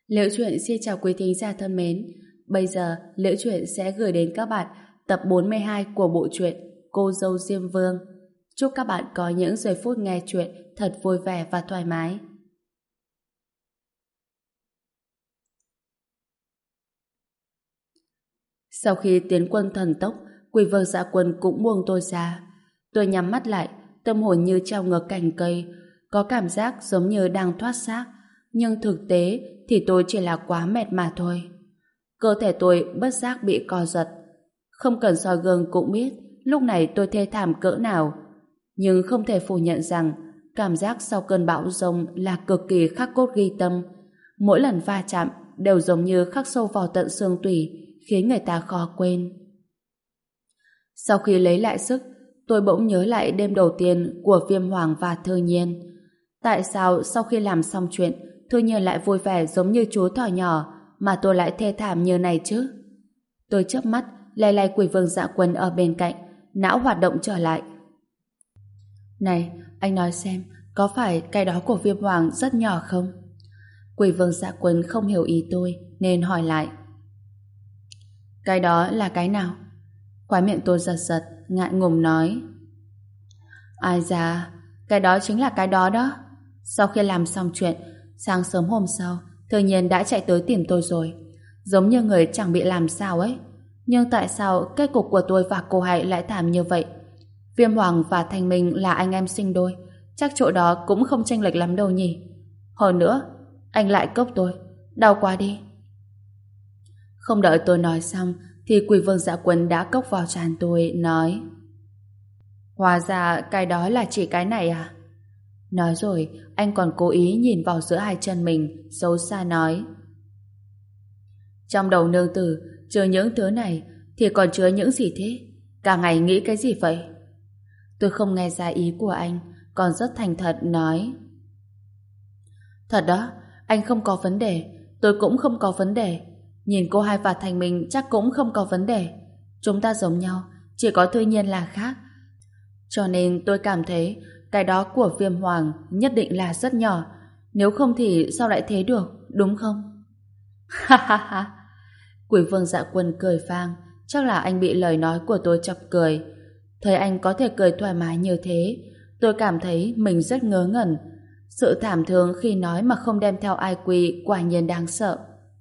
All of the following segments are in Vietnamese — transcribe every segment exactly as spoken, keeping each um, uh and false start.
Liễu Chuyện xin chào quý thính giả thân mến. Bây giờ Liễu Chuyện sẽ gửi đến các bạn tập bốn mươi hai của bộ truyện Cô dâu Diêm Vương. Chúc các bạn có những giây phút nghe chuyện thật vui vẻ và thoải mái. Sau khi tiến quân thần tốc, Quỷ Vương Dạ Quân cũng buông tôi ra. Tôi nhắm mắt lại, tâm hồn như treo ngược cành cây, có cảm giác giống như đang thoát xác, nhưng thực tế thì tôi chỉ là quá mệt mà thôi. Cơ thể tôi bất giác bị co giật. Không cần soi gương cũng biết lúc này tôi thê thảm cỡ nào. Nhưng không thể phủ nhận rằng cảm giác sau cơn bão giông là cực kỳ khắc cốt ghi tâm. Mỗi lần va chạm đều giống như khắc sâu vào tận xương tủy, khiến người ta khó quên. Sau khi lấy lại sức, tôi bỗng nhớ lại đêm đầu tiên của Viêm Hoàng và Thư Nhiên. Tại sao sau khi làm xong chuyện, Thư Nhiên lại vui vẻ giống như chú thỏ nhỏ, mà tôi lại thê thảm như này chứ? Tôi chớp mắt, lay lay Quỷ Vương Dạ Quân ở bên cạnh, não hoạt động trở lại. Này, anh nói xem, có phải cái đó của Viêm Hoàng rất nhỏ không? Quỷ Vương Dạ Quân không hiểu ý tôi, nên hỏi lại. Cái đó là cái nào? Khóe miệng tôi giật giật, ngại ngùng nói. Ai da, cái đó chính là cái đó đó. Sau khi làm xong chuyện, sáng sớm hôm sau, Thư Nhiên đã chạy tới tìm tôi rồi. Giống như người chẳng bị làm sao ấy. Nhưng tại sao kết cục của tôi và cô Hạnh lại thảm như vậy? Viêm Hoàng và Thanh Minh là anh em sinh đôi, chắc chỗ đó cũng không chênh lệch lắm đâu nhỉ. Hơn nữa, anh lại cốc tôi. Đau quá đi. Không đợi tôi nói xong thì Quỷ Vương Dạ Quân đã cốc vào trán tôi, nói. Hóa ra cái đó là chỉ cái này à? Nói rồi, anh còn cố ý nhìn vào giữa hai chân mình, xấu xa nói. Trong đầu nương tử, trừ những thứ này, thì còn chứa những gì thế? Cả ngày nghĩ cái gì vậy? Tôi không nghe ra ý của anh, còn rất thành thật nói. Thật đó, anh không có vấn đề, tôi cũng không có vấn đề. Nhìn cô Hai và Thành Minh chắc cũng không có vấn đề. Chúng ta giống nhau, chỉ có Thư Nhiên là khác. Cho nên tôi cảm thấy cái đó của Viêm Hoàng nhất định là rất nhỏ. Nếu không thì sao lại thế được, đúng không? Ha ha ha. Quỷ Vương Dạ Quân cười vang. Chắc là anh bị lời nói của tôi chọc cười. Thấy anh có thể cười thoải mái như thế, tôi cảm thấy mình rất ngớ ngẩn. Sự thảm thương khi nói mà không đem theo ai quy quả nhiên đáng sợ.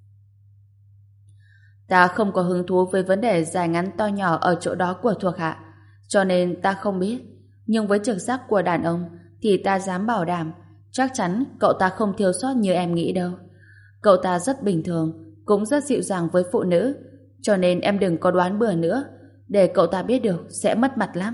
Ta không có hứng thú với vấn đề dài ngắn to nhỏ ở chỗ đó của thuộc hạ, cho nên ta không biết. Nhưng với trực giác của đàn ông thì ta dám bảo đảm chắc chắn cậu ta không thiếu sót như em nghĩ đâu. Cậu ta rất bình thường, cũng rất dịu dàng với phụ nữ, cho nên em đừng có đoán bừa nữa, để cậu ta biết được sẽ mất mặt lắm.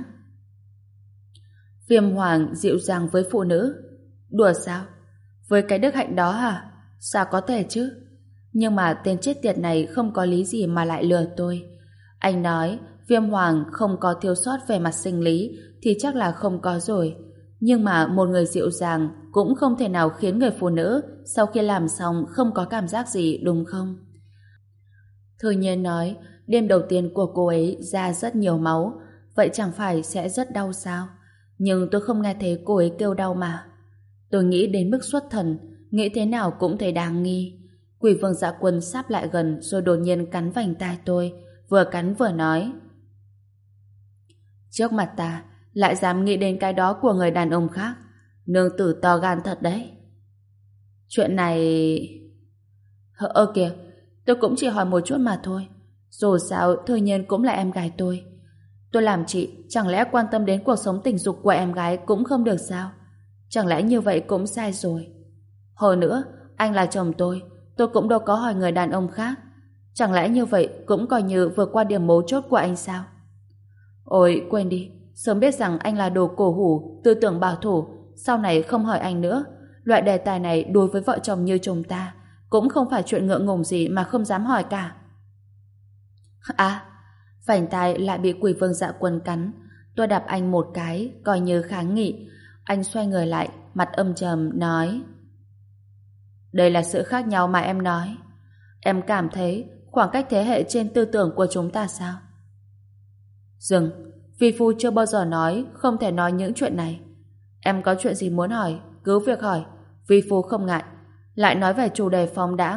Viêm Hoàng dịu dàng với phụ nữ? Đùa sao? Với cái đức hạnh đó hả? Sao có thể chứ? Nhưng mà tên chết tiệt này không có lý gì mà lại lừa tôi. Anh nói Viêm Hoàng không có thiếu sót về mặt sinh lý thì chắc là không có rồi. Nhưng mà một người dịu dàng cũng không thể nào khiến người phụ nữ sau khi làm xong không có cảm giác gì, đúng không? Thư Nhiên nói đêm đầu tiên của cô ấy ra rất nhiều máu, vậy chẳng phải sẽ rất đau sao? Nhưng tôi không nghe thấy cô ấy kêu đau mà. Tôi nghĩ đến mức xuất thần, nghĩ thế nào cũng thấy đáng nghi. Quỷ Vương Dạ Quân sáp lại gần rồi đột nhiên cắn vành tai tôi, vừa cắn vừa nói. Trước mặt ta lại dám nghĩ đến cái đó của người đàn ông khác, nương tử to gan thật đấy. Chuyện này... Ơ kìa, tôi cũng chỉ hỏi một chút mà thôi. Dù sao Thư Nhiên cũng là em gái tôi. Tôi làm chị chẳng lẽ quan tâm đến cuộc sống tình dục của em gái cũng không được sao? Chẳng lẽ như vậy cũng sai rồi? Hồi nữa, anh là chồng tôi, tôi cũng đâu có hỏi người đàn ông khác. Chẳng lẽ như vậy cũng coi như vượt qua điểm mấu chốt của anh sao? Ôi quên đi, sớm biết rằng anh là đồ cổ hủ, tư tưởng bảo thủ, sau này không hỏi anh nữa. Loại đề tài này đối với vợ chồng như chúng ta cũng không phải chuyện ngượng ngùng gì mà không dám hỏi cả. À, vành tai lại bị Quỷ Vương Dạ Quân cắn. Tôi đạp anh một cái coi như kháng nghị. Anh xoay người lại, mặt âm trầm nói. Đây là sự khác nhau mà em nói. Em cảm thấy khoảng cách thế hệ trên tư tưởng của chúng ta sao? Dừng, vi phu chưa bao giờ nói không thể nói những chuyện này. Em có chuyện gì muốn hỏi cứ việc hỏi, vi phu không ngại. Lại nói về chủ đề phóng đãng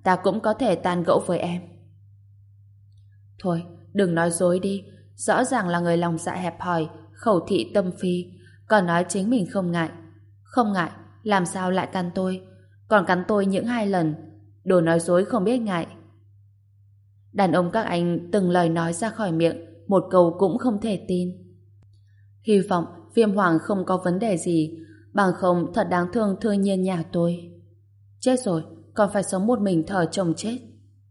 ta cũng có thể tán gẫu với em. Thôi, đừng nói dối đi. Rõ ràng là người lòng dạ hẹp hòi, khẩu thị tâm phi, còn nói chính mình không ngại. Không ngại, làm sao lại cắn tôi? Còn cắn tôi những hai lần. Đồ nói dối không biết ngại. Đàn ông các anh từng lời nói ra khỏi miệng, một câu cũng không thể tin. Hy vọng Viêm Hoàng không có vấn đề gì, bằng không thật đáng thương Thư Nhiên nhà tôi. Chết rồi, còn phải sống một mình thờ chồng chết.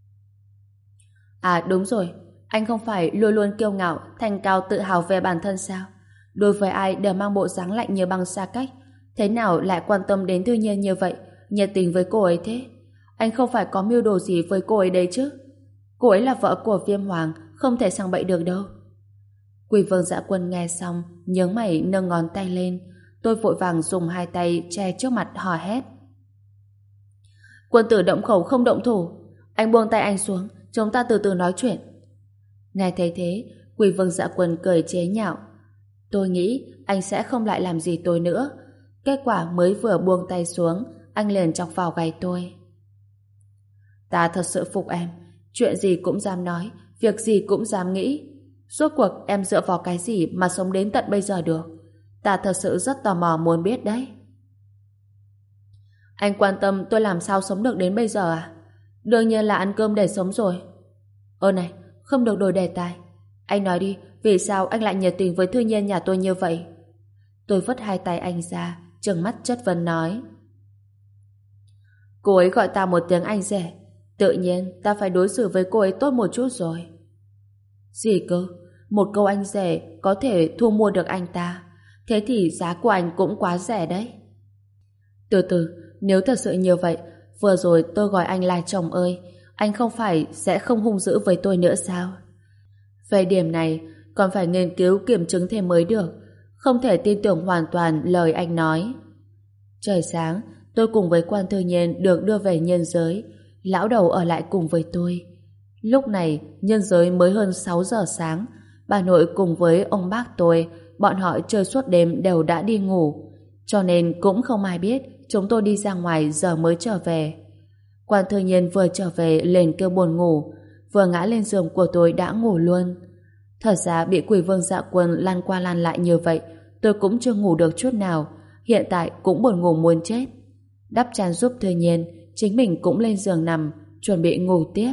À đúng rồi, anh không phải luôn luôn kiêu ngạo, thanh cao tự hào về bản thân sao? Đối với ai đều mang bộ dáng lạnh như băng xa cách, thế nào lại quan tâm đến Thư Nhiên như vậy, nhiệt tình với cô ấy thế? Anh không phải có mưu đồ gì với cô ấy đấy chứ? Cô ấy là vợ của Viêm Hoàng, không thể sang bậy được đâu. Quỷ Vương Dạ Quân nghe xong, nhướng mày nâng ngón tay lên. Tôi vội vàng dùng hai tay che trước mặt hò hét. Quân tử động khẩu không động thủ. Anh buông tay anh xuống, chúng ta từ từ nói chuyện. Nghe thấy thế, Quỷ Vương Dạ Quân cười chế nhạo. Tôi nghĩ anh sẽ không lại làm gì tôi nữa. Kết quả mới vừa buông tay xuống, anh liền chọc vào gáy tôi. Ta thật sự phục em. Chuyện gì cũng dám nói, việc gì cũng dám nghĩ. Rốt cuộc em dựa vào cái gì mà sống đến tận bây giờ được? Ta thật sự rất tò mò muốn biết đấy. Anh quan tâm tôi làm sao sống được đến bây giờ à? Đương nhiên là ăn cơm để sống rồi. Ơ này, không được đổi đề tài. Anh nói đi, vì sao anh lại nhiệt tình với Thư Nhiên nhà tôi như vậy? Tôi vứt hai tay anh ra, trừng mắt chất vấn nói. Cô ấy gọi ta một tiếng anh rể, tự nhiên ta phải đối xử với cô ấy tốt một chút rồi. Gì cơ? Một câu anh rẻ có thể thu mua được anh ta. Thế thì giá của anh cũng quá rẻ đấy. Từ từ, nếu thật sự như vậy, vừa rồi tôi gọi anh là chồng ơi, anh không phải sẽ không hung dữ với tôi nữa sao? Về điểm này, còn phải nghiên cứu kiểm chứng thêm mới được. Không thể tin tưởng hoàn toàn lời anh nói. Trời sáng, tôi cùng với Quan Thư Nhiên được đưa về nhân giới. Lão đầu ở lại cùng với tôi. Lúc này, nhân giới mới hơn sáu giờ sáng. Bà nội cùng với ông bác tôi, bọn họ chơi suốt đêm đều đã đi ngủ. Cho nên cũng không ai biết chúng tôi đi ra ngoài giờ mới trở về. Quan Thư Nhiên vừa trở về liền kêu buồn ngủ, vừa ngã lên giường của tôi đã ngủ luôn. Thật ra bị Quỷ Vương Dạ Quân lăn qua lăn lại như vậy, tôi cũng chưa ngủ được chút nào. Hiện tại cũng buồn ngủ muốn chết. Đắp chăn giúp Thư Nhiên, chính mình cũng lên giường nằm, chuẩn bị ngủ tiếp.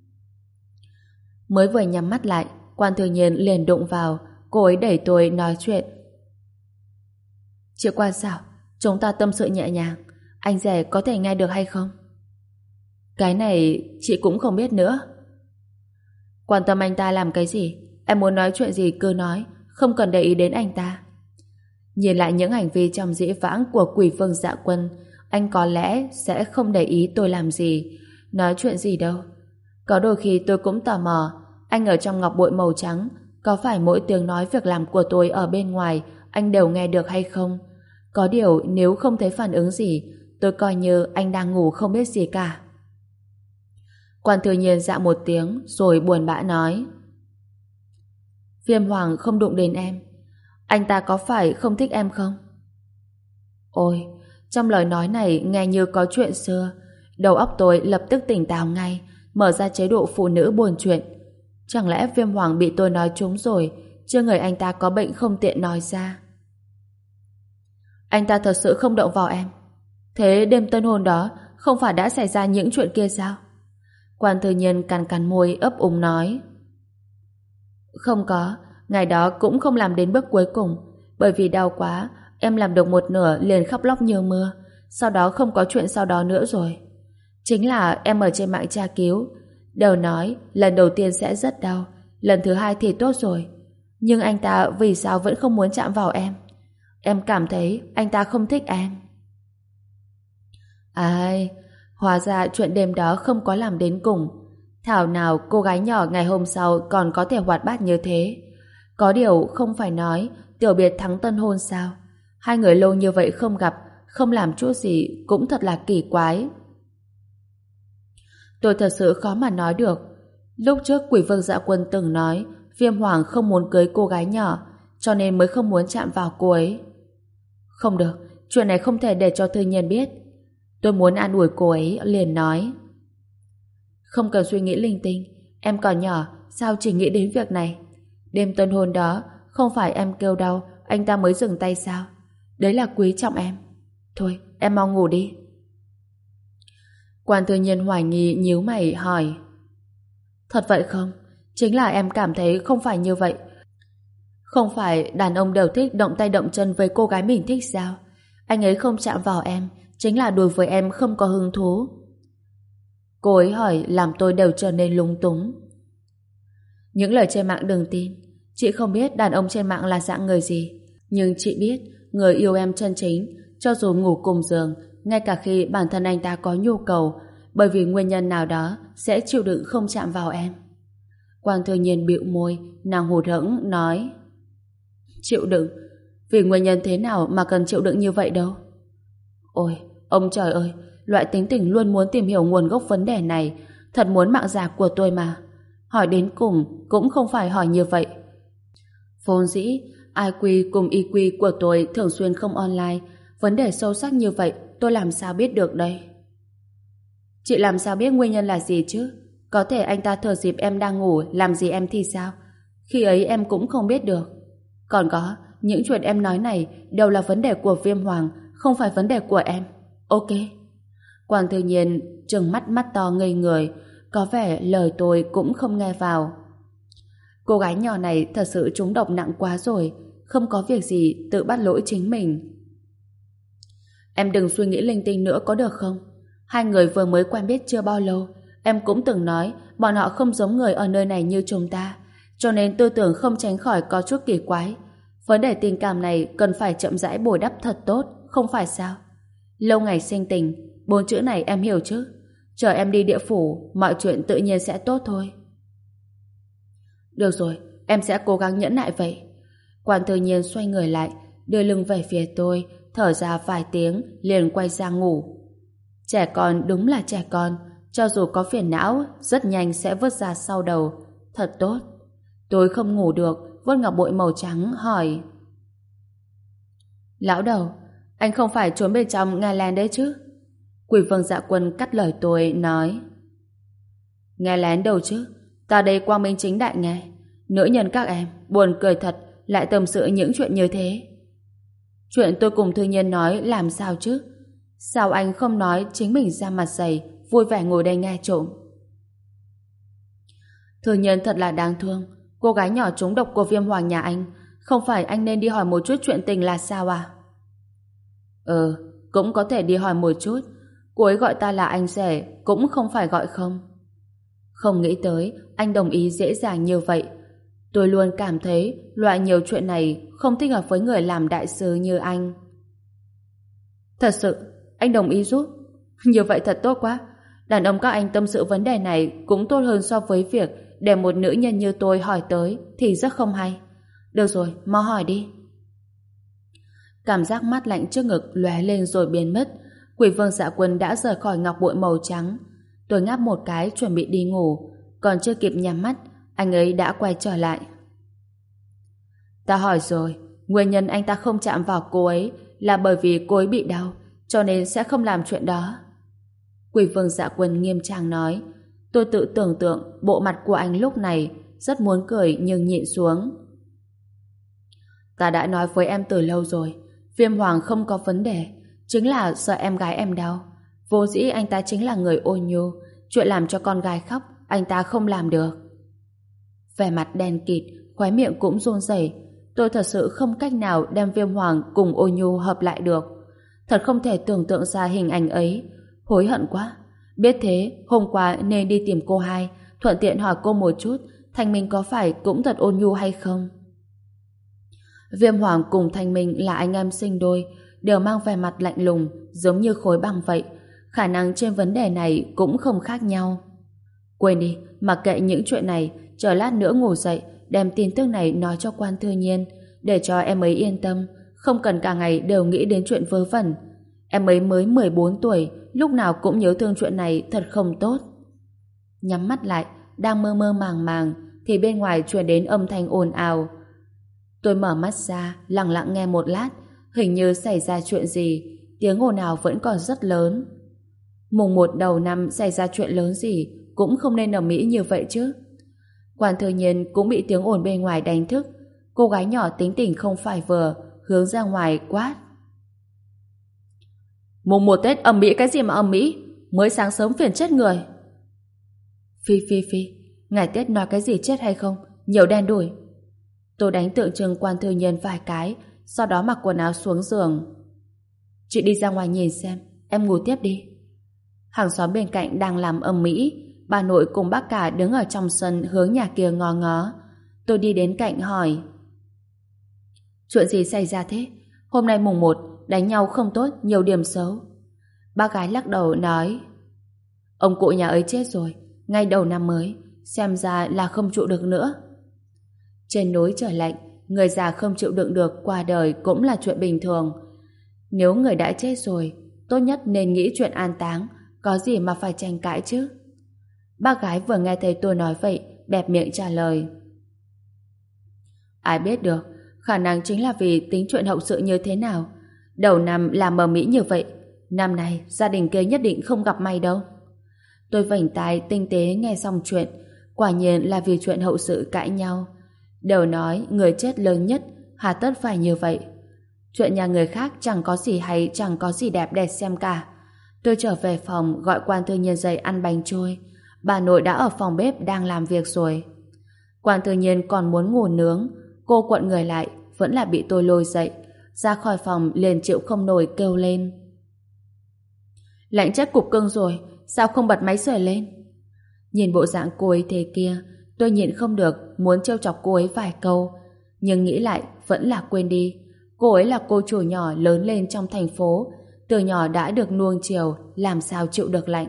Mới vừa nhắm mắt lại, Quan Thư Nhiên liền đụng vào, cô ấy đẩy tôi nói chuyện. Chị Quan sao? Chúng ta tâm sự nhẹ nhàng, anh rể có thể nghe được hay không? Cái này chị cũng không biết nữa. Quan tâm anh ta làm cái gì? Em muốn nói chuyện gì cứ nói, không cần để ý đến anh ta. Nhìn lại những hành vi trong dĩ vãng của Quỷ Vương Dạ Quân, anh có lẽ sẽ không để ý tôi làm gì, nói chuyện gì đâu. Có đôi khi tôi cũng tò mò, anh ở trong ngọc bội màu trắng, có phải mỗi tiếng nói việc làm của tôi ở bên ngoài anh đều nghe được hay không? Có điều nếu không thấy phản ứng gì, tôi coi như anh đang ngủ không biết gì cả. Quan Thư Nhiên dạ một tiếng rồi buồn bã nói. Viêm Hoàng không đụng đến em. Anh ta có phải không thích em không? Ôi, trong lời nói này nghe như có chuyện xưa. Đầu óc tôi lập tức tỉnh táo ngay, mở ra chế độ phụ nữ buồn chuyện. Chẳng lẽ Viêm Hoàng bị tôi nói trúng rồi, chứ người anh ta có bệnh không tiện nói ra. Anh ta thật sự không động vào em. Thế đêm tân hôn đó không phải đã xảy ra những chuyện kia sao? Quan Thư Nhiên cắn cắn môi ấp úng nói. Không có, ngày đó cũng không làm đến bước cuối cùng, bởi vì đau quá, em làm được một nửa liền khóc lóc như mưa, sau đó không có chuyện sau đó nữa rồi. Chính là em ở trên mạng tra cứu, đều nói lần đầu tiên sẽ rất đau, lần thứ hai thì tốt rồi. Nhưng anh ta vì sao vẫn không muốn chạm vào em? Em cảm thấy anh ta không thích em. Ai, hóa ra chuyện đêm đó không có làm đến cùng. Thảo nào cô gái nhỏ ngày hôm sau còn có thể hoạt bát như thế. Có điều không phải nói tiểu biệt thắng tân hôn sao? Hai người lâu như vậy không gặp, không làm chút gì cũng thật là kỳ quái. Tôi thật sự khó mà nói được. Lúc trước Quỷ Vương Dạ Quân từng nói Viêm Hoàng không muốn cưới cô gái nhỏ, cho nên mới không muốn chạm vào cô ấy. Không được, chuyện này không thể để cho Thư Nhiên biết. Tôi muốn an ủi cô ấy, liền nói. Không cần suy nghĩ linh tinh. Em còn nhỏ, sao chỉ nghĩ đến việc này? Đêm tân hôn đó, không phải em kêu đau, anh ta mới dừng tay sao? Đấy là quý trọng em. Thôi, em mau ngủ đi. Quan Thư Nhiên hoài nghi nhíu mày hỏi. Thật vậy không? Chính là em cảm thấy không phải như vậy. Không phải đàn ông đều thích động tay động chân với cô gái mình thích sao? Anh ấy không chạm vào em, chính là đối với em không có hứng thú. Cô ấy hỏi làm tôi đều trở nên lúng túng. Những lời trên mạng đừng tin. Chị không biết đàn ông trên mạng là dạng người gì, nhưng chị biết người yêu em chân chính, cho dù ngủ cùng giường, ngay cả khi bản thân anh ta có nhu cầu, bởi vì nguyên nhân nào đó sẽ chịu đựng không chạm vào em. Quang Thư Nhiên bĩu môi, nàng hụt hẫng nói: chịu đựng? Vì nguyên nhân thế nào mà cần chịu đựng như vậy đâu? Ôi, ông trời ơi, loại tính tình luôn muốn tìm hiểu nguồn gốc vấn đề này, thật muốn mạng già của tôi mà. Hỏi đến cùng cũng không phải hỏi như vậy. Vốn dĩ i kiu cùng i kiu của tôi thường xuyên không online, vấn đề sâu sắc như vậy tôi làm sao biết được đây? Chị làm sao biết nguyên nhân là gì chứ? Có thể anh ta thừa dịp em đang ngủ làm gì em thì sao? Khi ấy em cũng không biết được. Còn có, những chuyện em nói này đều là vấn đề của Viêm Hoàng, không phải vấn đề của em. Ok. Quang Thư Nhiên trừng mắt mắt to ngây người, có vẻ lời tôi cũng không nghe vào. Cô gái nhỏ này thật sự trúng độc nặng quá rồi, không có việc gì tự bắt lỗi chính mình. Em đừng suy nghĩ linh tinh nữa có được không? Hai người vừa mới quen biết chưa bao lâu, em cũng từng nói bọn họ không giống người ở nơi này như chúng ta, cho nên tư tưởng không tránh khỏi có chút kỳ quái. Vấn đề tình cảm này cần phải chậm rãi bồi đắp thật tốt, không phải sao? Lâu ngày sinh tình, bốn chữ này em hiểu chứ? Chờ em đi địa phủ, mọi chuyện tự nhiên sẽ tốt thôi. Được rồi, em sẽ cố gắng nhẫn nại vậy. Quan Thư Nhiên xoay người lại, đưa lưng về phía tôi, thở ra vài tiếng, liền quay ra ngủ. Trẻ con đúng là trẻ con, cho dù có phiền não, rất nhanh sẽ vứt ra sau đầu. Thật tốt. Tôi không ngủ được, vuốt ngọc bội màu trắng, hỏi: Lão đầu, anh không phải trốn bên trong Nghe Lén đấy chứ? Quỷ Vương Dạ Quân cắt lời tôi, nói: Nghe lén đâu chứ, ta đây quang minh chính đại nghe. Nữ nhân các em, buồn cười thật, lại tâm sự những chuyện như thế. Chuyện tôi cùng Thư Nhiên nói làm sao chứ? Sao anh không nói chính mình ra mặt dày, vui vẻ ngồi đây nghe trộm? Thư Nhiên thật là đáng thương, cô gái nhỏ trúng độc của Viêm Hoàng nhà anh, không phải anh nên đi hỏi một chút chuyện tình là sao à? Ừ, cũng có thể đi hỏi một chút. Cô ấy gọi ta là anh rể, cũng không phải gọi không. Không nghĩ tới anh đồng ý dễ dàng như vậy. Tôi luôn cảm thấy loại nhiều chuyện này không thích hợp với người làm đại sứ như anh. Thật sự, anh đồng ý giúp. Như vậy thật tốt quá. Đàn ông các anh tâm sự vấn đề này cũng tốt hơn so với việc để một nữ nhân như tôi hỏi tới thì rất không hay. Được rồi, mau hỏi đi. Cảm giác mát lạnh trước ngực lóe lên rồi biến mất. Quỷ Vương Dạ Quân đã rời khỏi ngọc bội màu trắng. Tôi ngáp một cái chuẩn bị đi ngủ, còn chưa kịp nhắm mắt, anh ấy đã quay trở lại. Ta hỏi rồi, nguyên nhân anh ta không chạm vào cô ấy là bởi vì cô ấy bị đau, cho nên sẽ không làm chuyện đó. Quỷ Vương Dạ Quân nghiêm trang nói. Tôi tự tưởng tượng bộ mặt của anh lúc này, rất muốn cười nhưng nhịn xuống. Ta đã nói với em từ lâu rồi, Viêm Hoàng không có vấn đề, chính là sợ em gái em đau. Vô dĩ anh ta chính là người ôn nhu, chuyện làm cho con gái khóc anh ta không làm được. Vẻ mặt đen kịt, khóe miệng cũng run rẩy. Tôi thật sự không cách nào đem Viêm Hoàng cùng ôn nhu hợp lại được. Thật không thể tưởng tượng ra hình ảnh ấy. Hối hận quá. Biết thế, hôm qua nên đi tìm cô hai, thuận tiện hỏi cô một chút Thanh Minh có phải cũng thật ôn nhu hay không. Viêm Hoàng cùng Thanh Minh là anh em sinh đôi, đều mang vẻ mặt lạnh lùng, giống như khối băng vậy. Khả năng trên vấn đề này cũng không khác nhau. Quên đi, mặc kệ những chuyện này, chờ lát nữa ngủ dậy, đem tin tức này nói cho Quan Thư Nhiên, để cho em ấy yên tâm, không cần cả ngày đều nghĩ đến chuyện vớ vẩn. Em ấy mới mười bốn tuổi, lúc nào cũng nhớ thương chuyện này, thật không tốt. Nhắm mắt lại, đang mơ mơ màng màng, thì bên ngoài truyền đến âm thanh ồn ào. Tôi mở mắt ra, lặng lặng nghe một lát, hình như xảy ra chuyện gì, tiếng ồn ào vẫn còn rất lớn. Mùng một đầu năm xảy ra chuyện lớn gì, cũng cũng không nên ầm ĩ như vậy chứ. Quan Thư Nhiên cũng bị tiếng ồn bên ngoài đánh thức. Cô gái nhỏ tính tình không phải vừa, hướng ra ngoài quát. Mùng một Tết ầm ĩ cái gì mà ầm ĩ, mới sáng sớm phiền chết người. Phi phi phi, ngày Tết nói cái gì chết hay không, nhiều đen đủi. Tôi đánh tượng trưng Quan Thư Nhiên vài cái, sau đó mặc quần áo xuống giường. Chị đi ra ngoài nhìn xem, em ngủ tiếp đi. Hàng xóm bên cạnh đang làm ầm ĩ, bà nội cùng bác cả đứng ở trong sân hướng nhà kia ngó ngó. Tôi đi đến cạnh hỏi. Chuyện gì xảy ra thế? Hôm nay mùng một, đánh nhau không tốt, nhiều điểm xấu. Bác gái lắc đầu nói. Ông cụ nhà ấy chết rồi, ngay đầu năm mới, xem ra là không trụ được nữa. Trên núi trời lạnh, người già không chịu đựng được qua đời cũng là chuyện bình thường. Nếu người đã chết rồi, tốt nhất nên nghĩ chuyện an táng, có gì mà phải tranh cãi chứ. Bác gái vừa nghe thấy tôi nói vậy, bẹp miệng trả lời. Ai biết được, khả năng chính là vì tính chuyện hậu sự như thế nào. Đầu năm làm mờ mĩ như vậy, năm nay gia đình kia nhất định không gặp may đâu. Tôi vểnh tai tinh tế nghe xong chuyện, quả nhiên là vì chuyện hậu sự cãi nhau. Đều nói người chết lớn nhất, hà tất phải như vậy. Chuyện nhà người khác chẳng có gì hay, chẳng có gì đẹp để xem cả. Tôi trở về phòng gọi Quan Thư Nhiên dậy ăn bánh trôi. Bà nội đã ở phòng bếp đang làm việc rồi. Quan Thư Nhiên còn muốn ngủ nướng, cô quặn người lại, vẫn là bị tôi lôi dậy. Ra khỏi phòng liền chịu không nổi kêu lên. Lạnh chết cục cưng rồi, sao không bật máy sưởi lên? Nhìn bộ dạng cô ấy thế kia, tôi nhịn không được muốn trêu chọc cô ấy vài câu, nhưng nghĩ lại vẫn là quên đi. Cô ấy là cô chủ nhỏ lớn lên trong thành phố, từ nhỏ đã được nuông chiều, làm sao chịu được lạnh.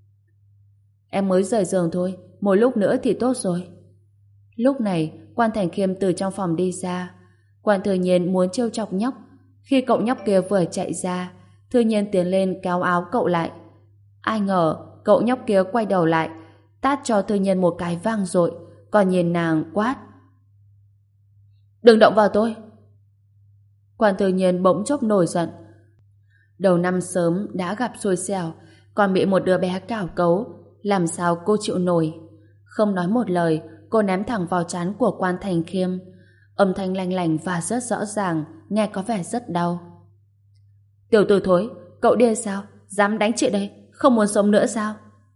Em mới rời giường thôi, một lúc nữa thì tốt rồi. Lúc này, Quan Thành Khiêm từ trong phòng đi ra. Quan Thư Nhiên muốn trêu chọc nhóc. Khi cậu nhóc kia vừa chạy ra, Thư Nhiên tiến lên kéo áo cậu lại. Ai ngờ, cậu nhóc kia quay đầu lại, tát cho Thư Nhiên một cái vang dội, còn nhìn nàng quát. Đừng động vào tôi! Quan Thư Nhiên bỗng chốc nổi giận. Đầu năm sớm đã gặp xui xẻo, còn bị một đứa bé cào cấu, làm sao cô chịu nổi? Không nói một lời, cô ném thẳng vào trán của Quan Thành Khiêm. Âm thanh lanh lảnh và rất rõ ràng, nghe có vẻ rất đau. Tiểu tử thối, cậu điên sao? Dám đánh chị đây, không muốn sống nữa sao?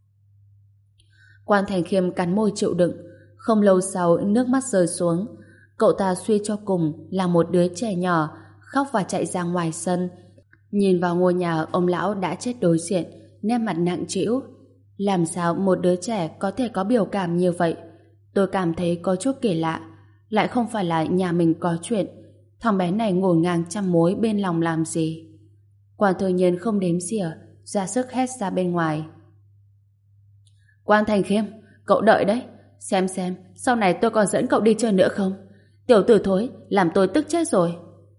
Quan Thành Khiêm cắn môi chịu đựng. Không lâu sau, nước mắt rơi xuống. Cậu ta suy cho cùng là một đứa trẻ nhỏ, khóc và chạy ra ngoài sân. Nhìn vào ngôi nhà ông lão đã chết đối diện, nét mặt nặng trĩu. Làm sao một đứa trẻ có thể có biểu cảm như vậy? Tôi cảm thấy có chút kỳ lạ. Lại không phải là nhà mình có chuyện. Thằng bé này ngổn ngang trăm mối bên lòng làm gì? Quan Thư Nhiên không đếm xỉa, ra sức hét ra bên ngoài. Quan Thành Khiêm, cậu đợi đấy. Xem xem, sau này tôi còn dẫn cậu đi chơi nữa không? Tiểu tử thối, làm tôi tức chết rồi.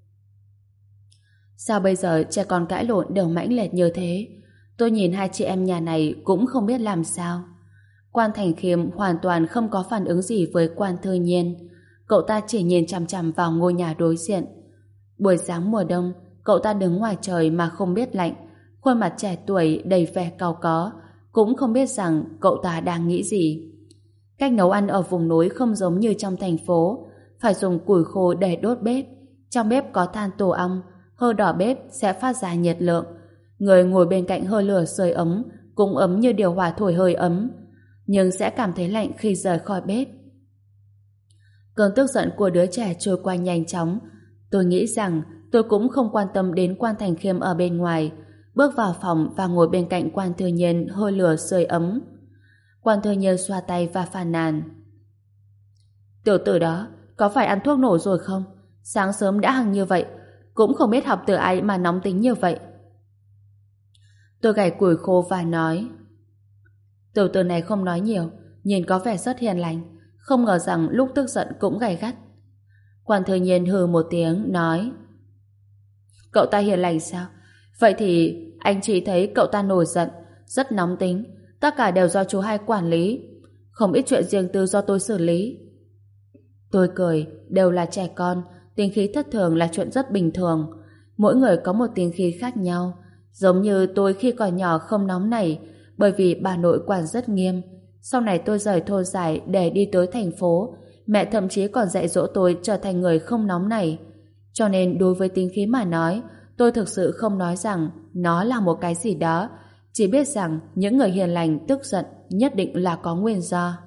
Sao bây giờ trẻ con cãi lộn đều mãnh liệt như thế? Tôi nhìn hai chị em nhà này cũng không biết làm sao. Quan Thành Khiêm hoàn toàn không có phản ứng gì với Quan Thư Nhiên. Cậu ta chỉ nhìn chằm chằm vào ngôi nhà đối diện. Buổi sáng mùa đông, cậu ta đứng ngoài trời mà không biết lạnh, khuôn mặt trẻ tuổi đầy vẻ cau có, cũng không biết rằng cậu ta đang nghĩ gì. Cách nấu ăn ở vùng núi không giống như trong thành phố, phải dùng củi khô để đốt bếp. Trong bếp có than tổ ong, hơi đỏ bếp sẽ phát ra nhiệt lượng. Người ngồi bên cạnh hơi lửa sưởi ấm cũng ấm như điều hòa thổi hơi ấm, nhưng sẽ cảm thấy lạnh khi rời khỏi bếp. Cơn tức giận của đứa trẻ trôi qua nhanh chóng. Tôi nghĩ rằng tôi cũng không quan tâm đến Quan Thành Khiêm ở bên ngoài, bước vào phòng và ngồi bên cạnh Quan Thư Nhiên hơi lửa sưởi ấm. Quan Thư Nhiên xoa tay và phàn nàn. Tiểu tử đó, có phải ăn thuốc nổ rồi không? Sáng sớm đã hằng như vậy, cũng không biết học từ ai mà nóng tính như vậy. Tôi gảy củi khô và nói. Tiểu tử này không nói nhiều, nhìn có vẻ rất hiền lành, không ngờ rằng lúc tức giận cũng gay gắt. Quan Thư Nhiên hừ một tiếng, nói. Cậu ta hiền lành sao? Vậy thì anh chỉ thấy cậu ta nổi giận, rất nóng tính, tất cả đều do chú hai quản lý, không ít chuyện riêng tư do tôi xử lý. Tôi cười, đều là trẻ con, tính khí thất thường là chuyện rất bình thường. Mỗi người có một tính khí khác nhau. Giống như tôi khi còn nhỏ không nóng nảy, bởi vì bà nội quản rất nghiêm. Sau này tôi rời thôn giải để đi tới thành phố. Mẹ thậm chí còn dạy dỗ tôi trở thành người không nóng nảy. Cho nên đối với tính khí mà nói, tôi thực sự không nói rằng nó là một cái gì đó. Chỉ biết rằng những người hiền lành tức giận nhất định là có nguyên do.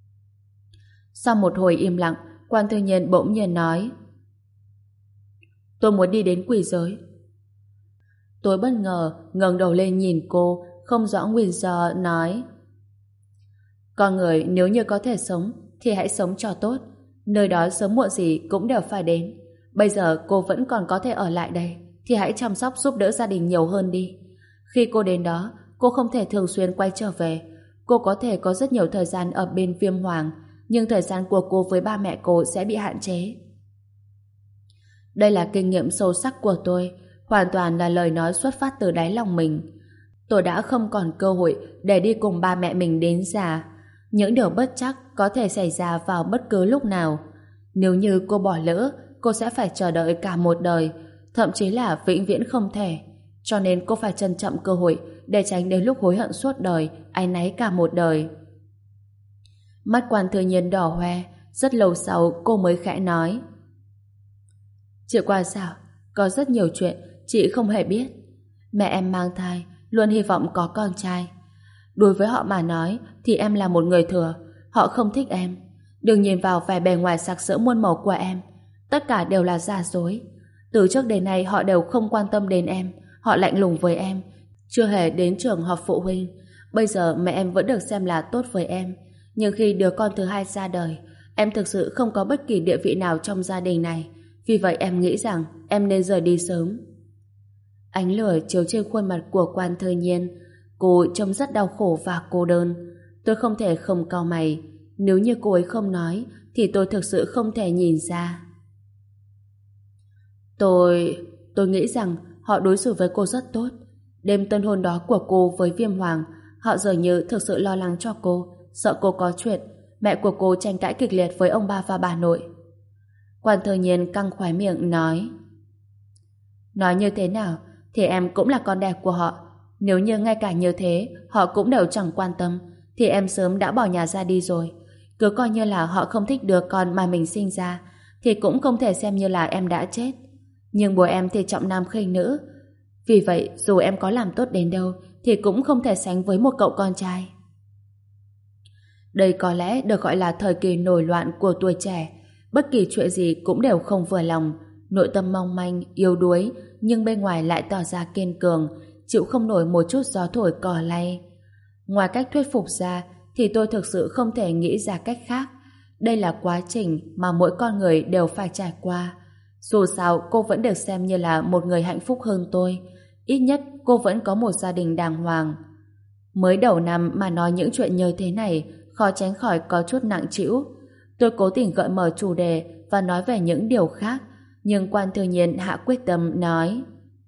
Sau một hồi im lặng, Quan Thư Nhiên bỗng nhiên nói: tôi muốn đi đến quỷ giới. Tôi bất ngờ ngẩng đầu lên nhìn cô, không rõ nguyên do, nói: con người nếu như có thể sống thì hãy sống cho tốt. Nơi đó sớm muộn gì cũng đều phải đến. Bây giờ cô vẫn còn có thể ở lại đây thì hãy chăm sóc giúp đỡ gia đình nhiều hơn đi. Khi cô đến đó, cô không thể thường xuyên quay trở về. Cô có thể có rất nhiều thời gian ở bên Viêm Hoàng, nhưng thời gian của cô với ba mẹ cô sẽ bị hạn chế. Đây là kinh nghiệm sâu sắc của tôi, hoàn toàn là lời nói xuất phát từ đáy lòng mình. Tôi đã không còn cơ hội để đi cùng ba mẹ mình đến già. Những điều bất chắc có thể xảy ra vào bất cứ lúc nào. Nếu như cô bỏ lỡ, cô sẽ phải chờ đợi cả một đời, thậm chí là vĩnh viễn không thể. Cho nên cô phải trân trọng cơ hội để tránh đến lúc hối hận suốt đời, áy náy cả một đời. Mắt Quan Thư Nhiên đỏ hoe, rất lâu sau cô mới khẽ nói: chị Quan sao? Có rất nhiều chuyện chị không hề biết. Mẹ em mang thai, luôn hy vọng có con trai. Đối với họ mà nói thì em là một người thừa. Họ không thích em. Đừng nhìn vào vẻ bề ngoài sặc sỡ muôn màu của em. Tất cả đều là giả dối. Từ trước đến nay họ đều không quan tâm đến em. Họ lạnh lùng với em, chưa hề đến trường họp phụ huynh. Bây giờ mẹ em vẫn được xem là tốt với em. Nhưng khi đứa con thứ hai ra đời, em thực sự không có bất kỳ địa vị nào trong gia đình này. Vì vậy em nghĩ rằng em nên rời đi sớm. Ánh lửa chiếu trên khuôn mặt của Quan Thư Nhiên. Cô trông rất đau khổ và cô đơn. Tôi không thể không cau mày. Nếu như cô ấy không nói thì tôi thực sự không thể nhìn ra. Tôi... tôi nghĩ rằng họ đối xử với cô rất tốt. Đêm tân hôn đó của cô với Viêm Hoàng, họ dường như thực sự lo lắng cho cô, sợ cô có chuyện. Mẹ của cô tranh cãi kịch liệt với ông ba và bà nội. Quan Thư Nhiên căng khóe miệng nói: nói như thế nào thì em cũng là con đẻ của họ. Nếu như ngay cả như thế họ cũng đều chẳng quan tâm thì em sớm đã bỏ nhà ra đi rồi. Cứ coi như là họ không thích đứa con mà mình sinh ra thì cũng không thể xem như là em đã chết. Nhưng bố em thì trọng nam khinh nữ. Vì vậy dù em có làm tốt đến đâu thì cũng không thể sánh với một cậu con trai. Đây có lẽ được gọi là thời kỳ nổi loạn của tuổi trẻ. Bất kỳ chuyện gì cũng đều không vừa lòng. Nội tâm mong manh, yếu đuối, nhưng bên ngoài lại tỏ ra kiên cường, chịu không nổi một chút gió thổi cỏ lay. Ngoài cách thuyết phục ra thì tôi thực sự không thể nghĩ ra cách khác. Đây là quá trình mà mỗi con người đều phải trải qua. Dù sao cô vẫn được xem như là một người hạnh phúc hơn tôi. Ít nhất cô vẫn có một gia đình đàng hoàng. Mới đầu năm mà nói những chuyện như thế này khó tránh khỏi có chút nặng trĩu. Tôi cố tình gợi mở chủ đề và nói về những điều khác, nhưng Quan Thư Nhiên hạ quyết tâm nói: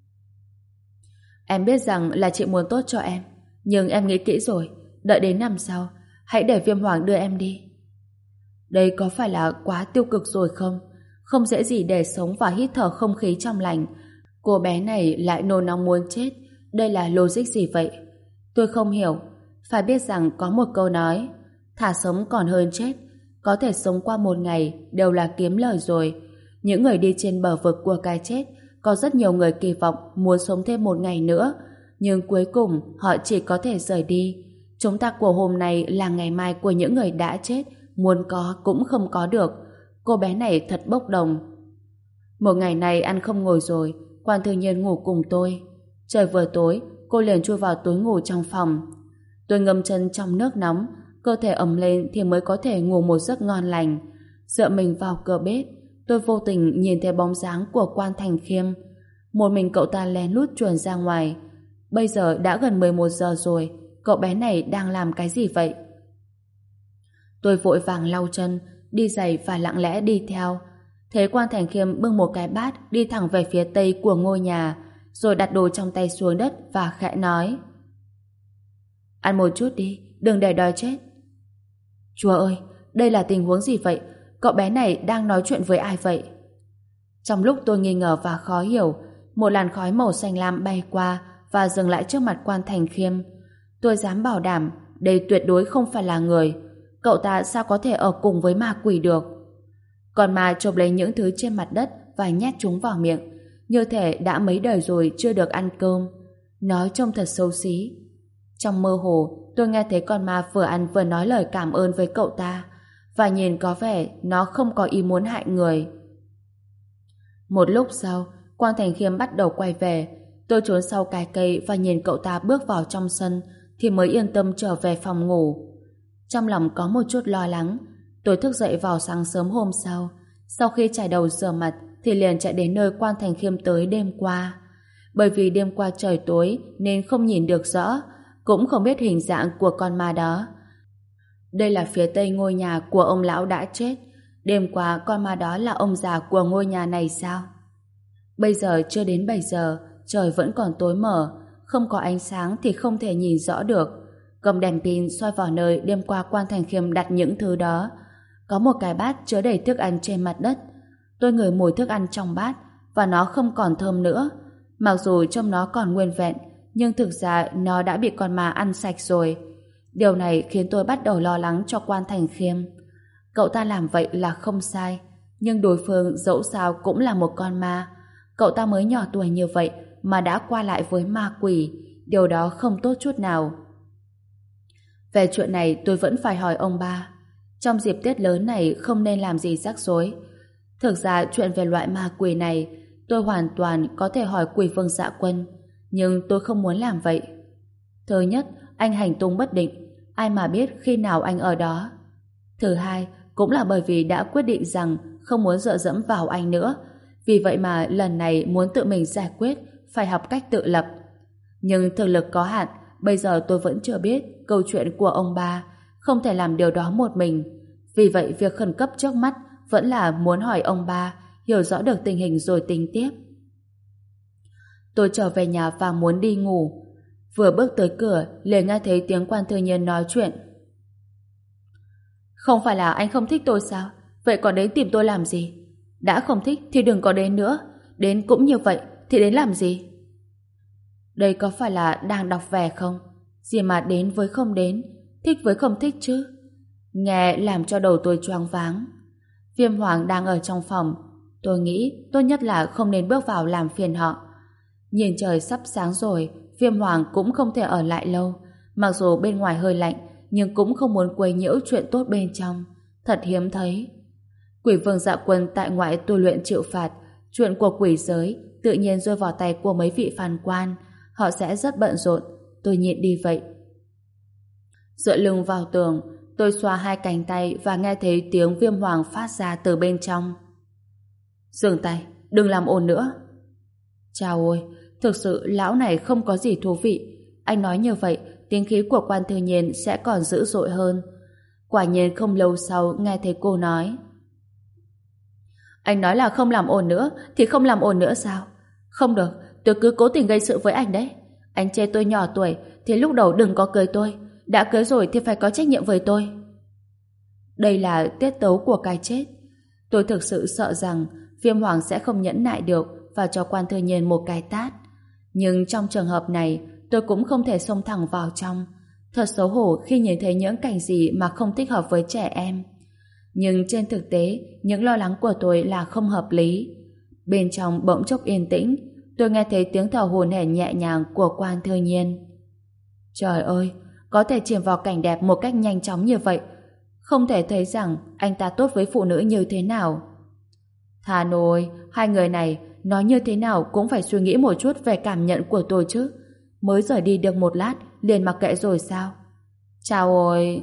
em biết rằng là chị muốn tốt cho em, nhưng em nghĩ kỹ rồi, đợi đến năm sau hãy để Viêm Hoàng đưa em đi. Đây có phải là quá tiêu cực rồi không? Không dễ gì để sống và hít thở không khí trong lành. Cô bé này lại nôn nóng muốn chết. Đây là logic gì vậy? Tôi không hiểu. Phải biết rằng có một câu nói: thà sống còn hơn chết. Có thể sống qua một ngày đều là kiếm lời rồi. Những người đi trên bờ vực của cái chết, có rất nhiều người kỳ vọng muốn sống thêm một ngày nữa, nhưng cuối cùng họ chỉ có thể rời đi. Chúng ta của hôm nay là ngày mai của những người đã chết, muốn có cũng không có được. Cô bé này thật bốc đồng. Một ngày này ăn không ngồi rồi, Quan Thư Nhiên ngủ cùng tôi. Trời vừa tối, cô liền chui vào túi ngủ trong phòng. Tôi ngâm chân trong nước nóng, cơ thể ấm lên thì mới có thể ngủ một giấc ngon lành. Dựa mình vào cửa bếp, tôi vô tình nhìn thấy bóng dáng của Quan Thành Khiêm. Một mình cậu ta lén lút chuồn ra ngoài. Bây giờ đã gần mười một giờ rồi, cậu bé này đang làm cái gì vậy? Tôi vội vàng lau chân, đi giày và lặng lẽ đi theo. Thấy Quan Thành Khiêm bưng một cái bát đi thẳng về phía tây của ngôi nhà, rồi đặt đồ trong tay xuống đất và khẽ nói: ăn một chút đi, đừng để đói chết. Chúa ơi, đây là tình huống gì vậy? Cậu bé này đang nói chuyện với ai vậy? Trong lúc tôi nghi ngờ và khó hiểu, một làn khói màu xanh lam bay qua và dừng lại trước mặt Quan Thành Khiêm. Tôi dám bảo đảm đây tuyệt đối không phải là người. Cậu ta sao có thể ở cùng với ma quỷ được? Còn ma chộp lấy những thứ trên mặt đất và nhét chúng vào miệng, như thể đã mấy đời rồi chưa được ăn cơm. Nói trông thật xấu xí. Trong mơ hồ, tôi nghe thấy con ma vừa ăn vừa nói lời cảm ơn với cậu ta, và nhìn có vẻ nó không có ý muốn hại người. Một lúc sau, Quang Thành Khiêm bắt đầu quay về. Tôi trốn sau cái cây và nhìn cậu ta bước vào trong sân thì mới yên tâm trở về phòng ngủ. Trong lòng có một chút lo lắng. Tôi thức dậy vào sáng sớm hôm sau. Sau khi chải đầu rửa mặt thì liền chạy đến nơi Quang Thành Khiêm tới đêm qua. Bởi vì đêm qua trời tối nên không nhìn được rõ, cũng không biết hình dạng của con ma đó. Đây là phía tây ngôi nhà của ông lão đã chết. Đêm qua con ma đó là ông già của ngôi nhà này sao? Bây giờ chưa đến bảy giờ, trời vẫn còn tối mờ, không có ánh sáng thì không thể nhìn rõ được. Cầm đèn pin soi vào nơi đêm qua Quan Thành Khiêm đặt những thứ đó. Có một cái bát chứa đầy thức ăn trên mặt đất. Tôi ngửi mùi thức ăn trong bát và nó không còn thơm nữa. Mặc dù trong nó còn nguyên vẹn, nhưng thực ra nó đã bị con ma ăn sạch rồi. Điều này khiến tôi bắt đầu lo lắng cho Quan Thành Khiêm. Cậu ta làm vậy là không sai, nhưng đối phương dẫu sao cũng là một con ma. Cậu ta mới nhỏ tuổi như vậy mà đã qua lại với ma quỷ, điều đó không tốt chút nào. Về chuyện này tôi vẫn phải hỏi ông ba. Trong dịp Tết lớn này không nên làm gì rắc rối. Thực ra chuyện về loại ma quỷ này tôi hoàn toàn có thể hỏi Quỷ Vương Dạ Quân, nhưng tôi không muốn làm vậy. Thứ nhất, anh hành tung bất định, ai mà biết khi nào anh ở đó. Thứ hai, cũng là bởi vì đã quyết định rằng không muốn dựa dẫm vào anh nữa, vì vậy mà lần này muốn tự mình giải quyết, phải học cách tự lập. Nhưng thực lực có hạn, bây giờ tôi vẫn chưa biết câu chuyện của ông ba, không thể làm điều đó một mình. Vì vậy việc khẩn cấp trước mắt vẫn là muốn hỏi ông ba, hiểu rõ được tình hình rồi tính tiếp. Tôi trở về nhà và muốn đi ngủ. Vừa bước tới cửa, liền nghe thấy tiếng Quan Thư Nhiên nói chuyện. Không phải là anh không thích tôi sao? Vậy còn đến tìm tôi làm gì? Đã không thích thì đừng có đến nữa. Đến cũng như vậy thì đến làm gì? Đây có phải là đang đọc vẻ không? Gì mà đến với không đến, thích với không thích chứ? Nghe làm cho đầu tôi choáng váng. Viêm Hoàng đang ở trong phòng. Tôi nghĩ tốt nhất là không nên bước vào làm phiền họ. Nhìn trời sắp sáng rồi, Viêm Hoàng cũng không thể ở lại lâu. Mặc dù bên ngoài hơi lạnh, nhưng cũng không muốn quấy nhiễu chuyện tốt bên trong. Thật hiếm thấy. Quỷ Vương Dạ Quân tại ngoại tu luyện chịu phạt. Chuyện của quỷ giới tự nhiên rơi vào tay của mấy vị phàn quan. Họ sẽ rất bận rộn. Tôi nhịn đi vậy. Dựa lưng vào tường, tôi xoa hai cánh tay và nghe thấy tiếng Viêm Hoàng phát ra từ bên trong. Dừng tay, đừng làm ồn nữa. Chào ôi, thực sự lão này không có gì thú vị. Anh nói như vậy, tính khí của Quan Thư Nhiên sẽ còn dữ dội hơn. Quả nhiên không lâu sau nghe thấy cô nói. Anh nói là không làm ồn nữa, thì không làm ồn nữa sao? Không được, tôi cứ cố tình gây sự với anh đấy. Anh chê tôi nhỏ tuổi, thì lúc đầu đừng có cưới tôi. Đã cưới rồi thì phải có trách nhiệm với tôi. Đây là tiết tấu của cái chết. Tôi thực sự sợ rằng Viêm Hoàng sẽ không nhẫn nại được và cho Quan Thư Nhiên một cái tát. Nhưng trong trường hợp này, tôi cũng không thể xông thẳng vào trong. Thật xấu hổ khi nhìn thấy những cảnh gì mà không thích hợp với trẻ em. Nhưng trên thực tế, những lo lắng của tôi là không hợp lý. Bên trong bỗng chốc yên tĩnh, tôi nghe thấy tiếng thở hổn hển nhẹ nhàng của Quan Thư Nhiên. Trời ơi, có thể chìm vào cảnh đẹp một cách nhanh chóng như vậy. Không thể thấy rằng anh ta tốt với phụ nữ như thế nào. Thà nồi, hai người này nói như thế nào cũng phải suy nghĩ một chút về cảm nhận của tôi chứ. Mới rời đi được một lát, liền mặc kệ rồi sao? Chào ôi.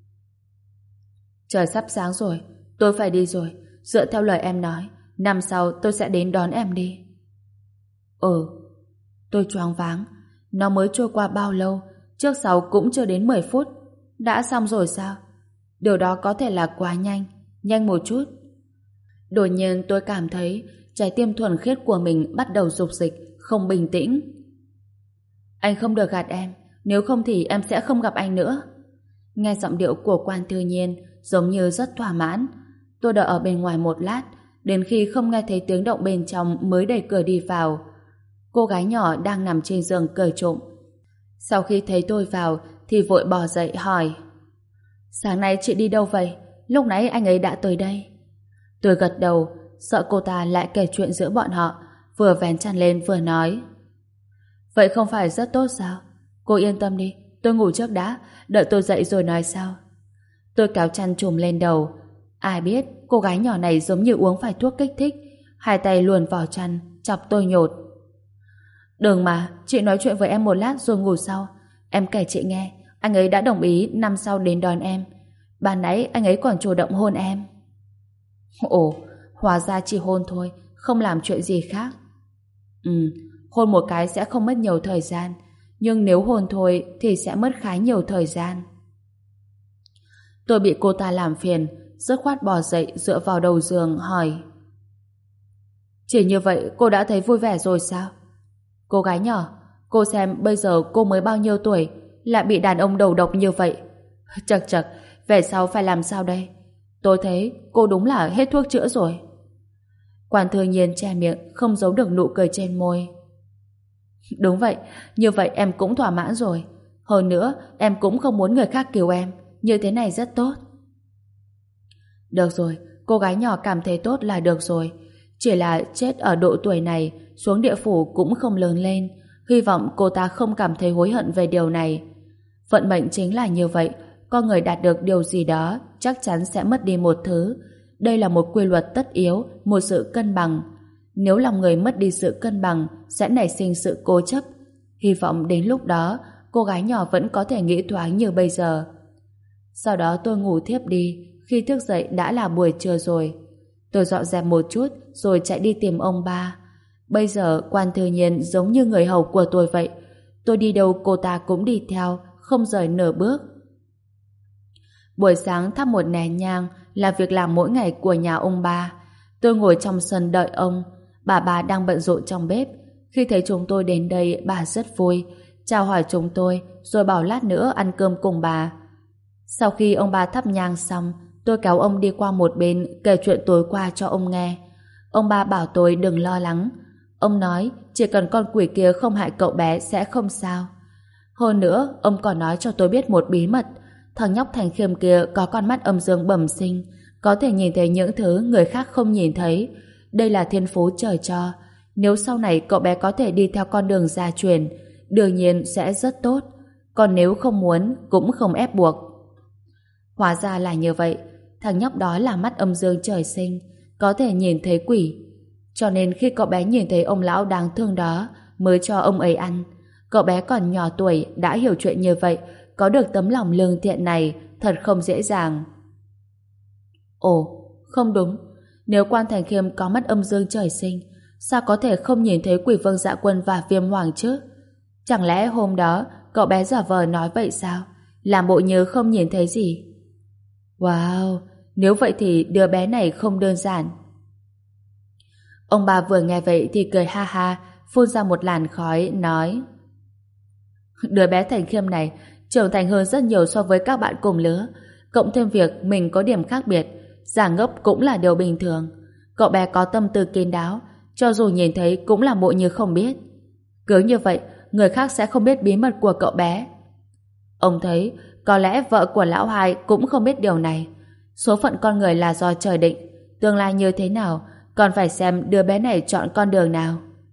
Trời sắp sáng rồi, tôi phải đi rồi. Dựa theo lời em nói, năm sau tôi sẽ đến đón em đi. Ừ. Tôi choáng váng. Nó mới trôi qua bao lâu? Trước sau cũng chưa đến mười phút. Đã xong rồi sao? Điều đó có thể là quá nhanh. Nhanh một chút. Đột nhiên tôi cảm thấy trái tim thuần khiết của mình bắt đầu rục dịch, không bình tĩnh. Anh không được gạt em, nếu không thì em sẽ không gặp anh nữa. Nghe giọng điệu của Quan Thư Nhiên giống như rất thỏa mãn. Tôi đợi ở bên ngoài một lát, đến khi không nghe thấy tiếng động bên trong mới đẩy cửa đi vào. Cô gái nhỏ đang nằm trên giường cười trộm. Sau khi thấy tôi vào thì vội bò dậy hỏi: Sáng nay chị đi đâu vậy? Lúc nãy anh ấy đã tới đây. Tôi gật đầu, sợ cô ta lại kể chuyện giữa bọn họ, vừa vén chăn lên vừa nói: Vậy không phải rất tốt sao? Cô yên tâm đi, tôi ngủ trước đã, đợi tôi dậy rồi nói sau. Tôi kéo chăn trùm lên đầu. Ai biết cô gái nhỏ này giống như uống phải thuốc kích thích, hai tay luồn vào chăn, chọc tôi nhột. Đừng mà, chị nói chuyện với em một lát rồi ngủ sau. Em kể chị nghe, anh ấy đã đồng ý năm sau đến đón em. Ban nãy anh ấy còn chủ động hôn em. Ồ, hóa ra chỉ hôn thôi, không làm chuyện gì khác. Ừ, hôn một cái sẽ không mất nhiều thời gian, nhưng nếu hôn thôi thì sẽ mất khá nhiều thời gian. Tôi bị cô ta làm phiền, dứt khoát bò dậy dựa vào đầu giường hỏi: Chỉ như vậy cô đã thấy vui vẻ rồi sao? Cô gái nhỏ, cô xem bây giờ cô mới bao nhiêu tuổi, lại bị đàn ông đầu độc như vậy. Chật chật, về sau phải làm sao đây? Tôi thấy cô đúng là hết thuốc chữa rồi. Quan Thư Nhiên che miệng, không giấu được nụ cười trên môi. Đúng vậy, như vậy em cũng thỏa mãn rồi. Hơn nữa, em cũng không muốn người khác cứu em. Như thế này rất tốt. Được rồi, cô gái nhỏ cảm thấy tốt là được rồi. Chỉ là chết ở độ tuổi này, xuống địa phủ cũng không lớn lên. Hy vọng cô ta không cảm thấy hối hận về điều này. Vận mệnh chính là như vậy. Con người đạt được điều gì đó chắc chắn sẽ mất đi một thứ. Đây là một quy luật tất yếu, một sự cân bằng. Nếu lòng người mất đi sự cân bằng, sẽ nảy sinh sự cố chấp. Hy vọng đến lúc đó, cô gái nhỏ vẫn có thể nghĩ thoáng như bây giờ. Sau đó tôi ngủ thiếp đi. Khi thức dậy đã là buổi trưa rồi. Tôi dọn dẹp một chút rồi chạy đi tìm ông ba. Bây giờ Quan Thư Nhiên giống như người hầu của tôi vậy. Tôi đi đâu cô ta cũng đi theo, không rời nửa bước. Buổi sáng thắp một nén nhang là việc làm mỗi ngày của nhà ông ba. Tôi ngồi trong sân đợi ông. Bà bà đang bận rộn trong bếp. Khi thấy chúng tôi đến đây, bà rất vui, chào hỏi chúng tôi rồi bảo lát nữa ăn cơm cùng bà. Sau khi ông bà thắp nhang xong, tôi kéo ông đi qua một bên kể chuyện tối qua cho ông nghe. Ông bà bảo tôi đừng lo lắng. Ông nói chỉ cần con quỷ kia không hại cậu bé sẽ không sao. Hơn nữa, ông còn nói cho tôi biết một bí mật. Thằng nhóc Thành Khiêm kia có con mắt âm dương bẩm sinh, có thể nhìn thấy những thứ người khác không nhìn thấy. Đây là thiên phú trời cho. Nếu sau này cậu bé có thể đi theo con đường gia truyền, đương nhiên sẽ rất tốt. Còn nếu không muốn, cũng không ép buộc. Hóa ra là như vậy. Thằng nhóc đó là mắt âm dương trời sinh, có thể nhìn thấy quỷ. Cho nên khi cậu bé nhìn thấy ông lão đáng thương đó, mới cho ông ấy ăn. Cậu bé còn nhỏ tuổi đã hiểu chuyện như vậy, có được tấm lòng lương thiện này thật không dễ dàng. Ồ, không đúng. Nếu Quan Thành Khiêm có mắt âm dương trời sinh, sao có thể không nhìn thấy Quỷ Vương Dạ Quân và Viêm Hoàng chứ? Chẳng lẽ hôm đó cậu bé giả vờ nói vậy sao? Làm bộ như không nhìn thấy gì. Wow, nếu vậy thì đứa bé này không đơn giản. Ông bà vừa nghe vậy thì cười ha ha, phun ra một làn khói, nói: Đứa bé Thành Khiêm này trưởng thành hơn rất nhiều so với các bạn cùng lứa, cộng thêm việc mình có điểm khác biệt, giả ngốc cũng là điều bình thường. Cậu bé có tâm tư kín đáo, cho dù nhìn thấy cũng làm bộ như không biết. Cứ như vậy, người khác sẽ không biết bí mật của cậu bé. Ông thấy, có lẽ vợ của lão hai cũng không biết điều này. Số phận con người là do trời định, tương lai như thế nào, còn phải xem đứa bé này chọn con đường nào.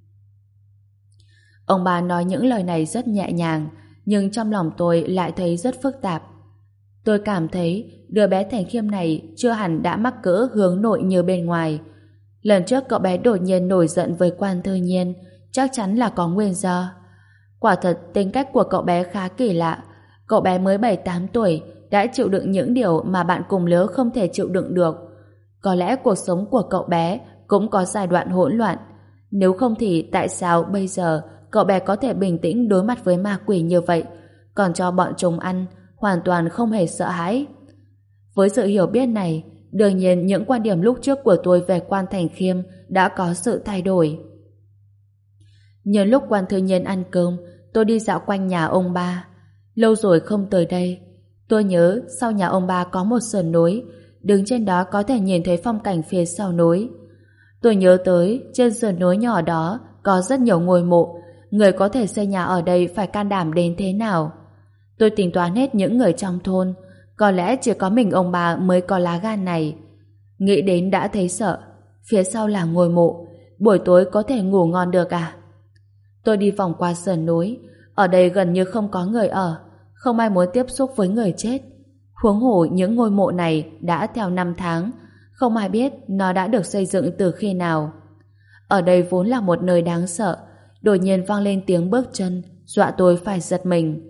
Ông bà nói những lời này rất nhẹ nhàng, nhưng trong lòng tôi lại thấy rất phức tạp. Tôi cảm thấy đứa bé Thành Khiêm này chưa hẳn đã mắc cỡ hướng nội như bên ngoài. Lần trước cậu bé đột nhiên nổi giận với Quan Thư Nhiên, chắc chắn là có nguyên do. Quả thật tính cách của cậu bé khá kỳ lạ. Cậu bé mới bảy tám tuổi đã chịu đựng những điều mà bạn cùng lứa không thể chịu đựng được. Có lẽ cuộc sống của cậu bé cũng có giai đoạn hỗn loạn. Nếu không thì tại sao bây giờ cậu bé có thể bình tĩnh đối mặt với ma quỷ như vậy, còn cho bọn chúng ăn, hoàn toàn không hề sợ hãi. Với sự hiểu biết này, đương nhiên những quan điểm lúc trước của tôi về Quan Thành Khiêm đã có sự thay đổi. Nhân lúc Quan Thư Nhiên ăn cơm, tôi đi dạo quanh nhà ông ba. Lâu rồi không tới đây. Tôi nhớ sau nhà ông ba có một sườn núi, đứng trên đó có thể nhìn thấy phong cảnh phía sau núi. Tôi nhớ tới trên sườn núi nhỏ đó có rất nhiều ngôi mộ. Người có thể xây nhà ở đây phải can đảm đến thế nào. Tôi tính toán hết những người trong thôn, có lẽ chỉ có mình ông bà mới có lá gan này. Nghĩ đến đã thấy sợ. Phía sau là ngôi mộ, buổi tối có thể ngủ ngon được à? Tôi đi vòng qua sườn núi, ở đây gần như không có người ở, không ai muốn tiếp xúc với người chết. Huống hồ những ngôi mộ này đã theo năm tháng, không ai biết nó đã được xây dựng từ khi nào. Ở đây vốn là một nơi đáng sợ, đột nhiên vang lên tiếng bước chân, dọa tôi phải giật mình.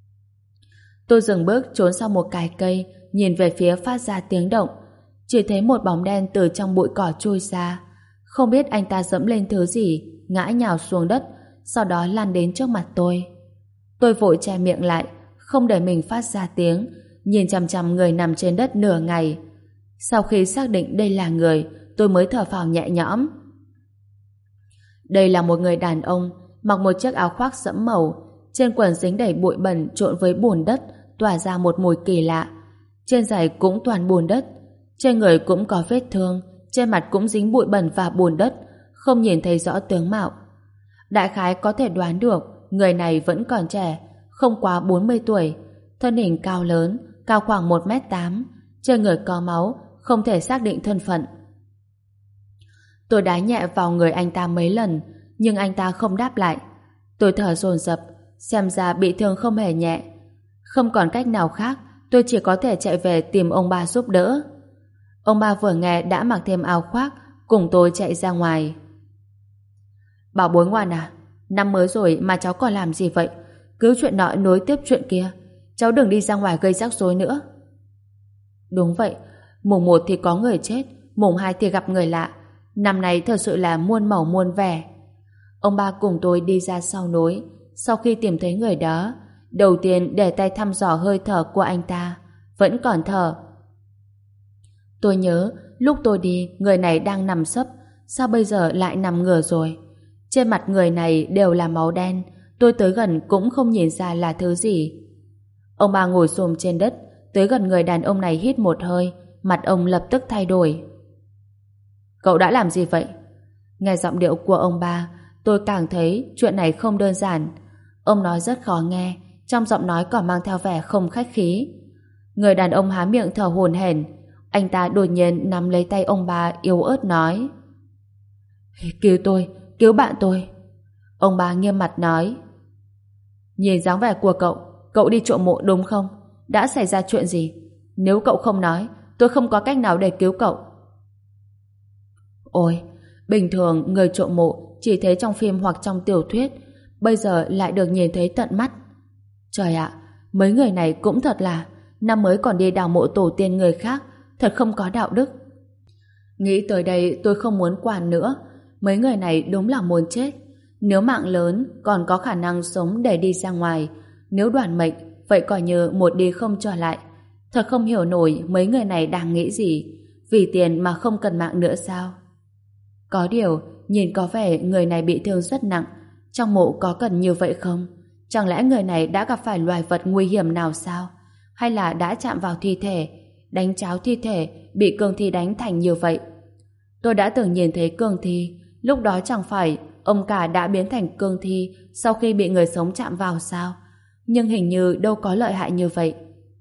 Tôi dừng bước trốn sau một cái cây, nhìn về phía phát ra tiếng động. Chỉ thấy một bóng đen từ trong bụi cỏ chui ra. Không biết anh ta dẫm lên thứ gì, ngã nhào xuống đất, sau đó lăn đến trước mặt tôi. Tôi vội che miệng lại, không để mình phát ra tiếng, nhìn chằm chằm người nằm trên đất nửa ngày. Sau khi xác định đây là người, tôi mới thở phào nhẹ nhõm. Đây là một người đàn ông, mặc một chiếc áo khoác sẫm màu, trên quần dính đầy bụi bẩn trộn với bùn đất, tỏa ra một mùi kỳ lạ. Trên giày cũng toàn bùn đất, trên người cũng có vết thương, trên mặt cũng dính bụi bẩn và bùn đất, không nhìn thấy rõ tướng mạo. Đại khái có thể đoán được người này vẫn còn trẻ, không quá bốn mươi tuổi, thân hình cao lớn, cao khoảng một mét tám, trên người có máu, không thể xác định thân phận. Tôi đá nhẹ vào người anh ta mấy lần, nhưng anh ta không đáp lại. Tôi thở dồn dập, xem ra bị thương không hề nhẹ. Không còn cách nào khác, tôi chỉ có thể chạy về tìm ông ba giúp đỡ. Ông ba vừa nghe đã mặc thêm áo khoác, cùng tôi chạy ra ngoài. Bảo bối ngoan à, năm mới rồi mà cháu còn làm gì vậy? Cứ chuyện nọ nối tiếp chuyện kia, cháu đừng đi ra ngoài gây rắc rối nữa. Đúng vậy, mùng một thì có người chết, mùng hai thì gặp người lạ. Năm nay thật sự là muôn màu muôn vẻ. Ông ba cùng tôi đi ra sau núi. Sau khi tìm thấy người đó, đầu tiên để tay thăm dò hơi thở của anh ta. Vẫn còn thở. Tôi nhớ lúc tôi đi, người này đang nằm sấp, sao bây giờ lại nằm ngửa rồi? Trên mặt người này đều là máu đen, tôi tới gần cũng không nhìn ra là thứ gì. Ông ba ngồi xổm trên đất, tới gần người đàn ông này hít một hơi, mặt ông lập tức thay đổi. Cậu đã làm gì vậy? Nghe giọng điệu của ông ba, tôi càng thấy chuyện này không đơn giản. Ông nói rất khó nghe, trong giọng nói còn mang theo vẻ không khách khí. Người đàn ông há miệng thở hổn hển. Anh ta đột nhiên nắm lấy tay ông ba, yếu ớt nói: Cứu tôi, cứu bạn tôi. Ông ba nghiêm mặt nói: Nhìn dáng vẻ của cậu, cậu đi trộm mộ đúng không? Đã xảy ra chuyện gì? Nếu cậu không nói, tôi không có cách nào để cứu cậu. Ôi, bình thường người trộm mộ chỉ thấy trong phim hoặc trong tiểu thuyết, bây giờ lại được nhìn thấy tận mắt. Trời ạ, mấy người này cũng thật là năm mới còn đi đào mộ tổ tiên người khác, thật không có đạo đức. Nghĩ tới đây tôi không muốn quản nữa. Mấy người này đúng là muốn chết. Nếu mạng lớn còn có khả năng sống để đi ra ngoài, nếu đoản mệnh vậy coi như một đi không trở lại. Thật không hiểu nổi mấy người này đang nghĩ gì, vì tiền mà không cần mạng nữa sao? Có điều nhìn có vẻ người này bị thương rất nặng. Trong mộ có cần như vậy không? Chẳng lẽ người này đã gặp phải loài vật nguy hiểm nào sao? Hay là đã chạm vào thi thể, đánh cháo thi thể, bị cương thi đánh thành như vậy? Tôi đã từng nhìn thấy cương thi, lúc đó chẳng phải ông cả đã biến thành cương thi sau khi bị người sống chạm vào sao? Nhưng hình như đâu có lợi hại như vậy.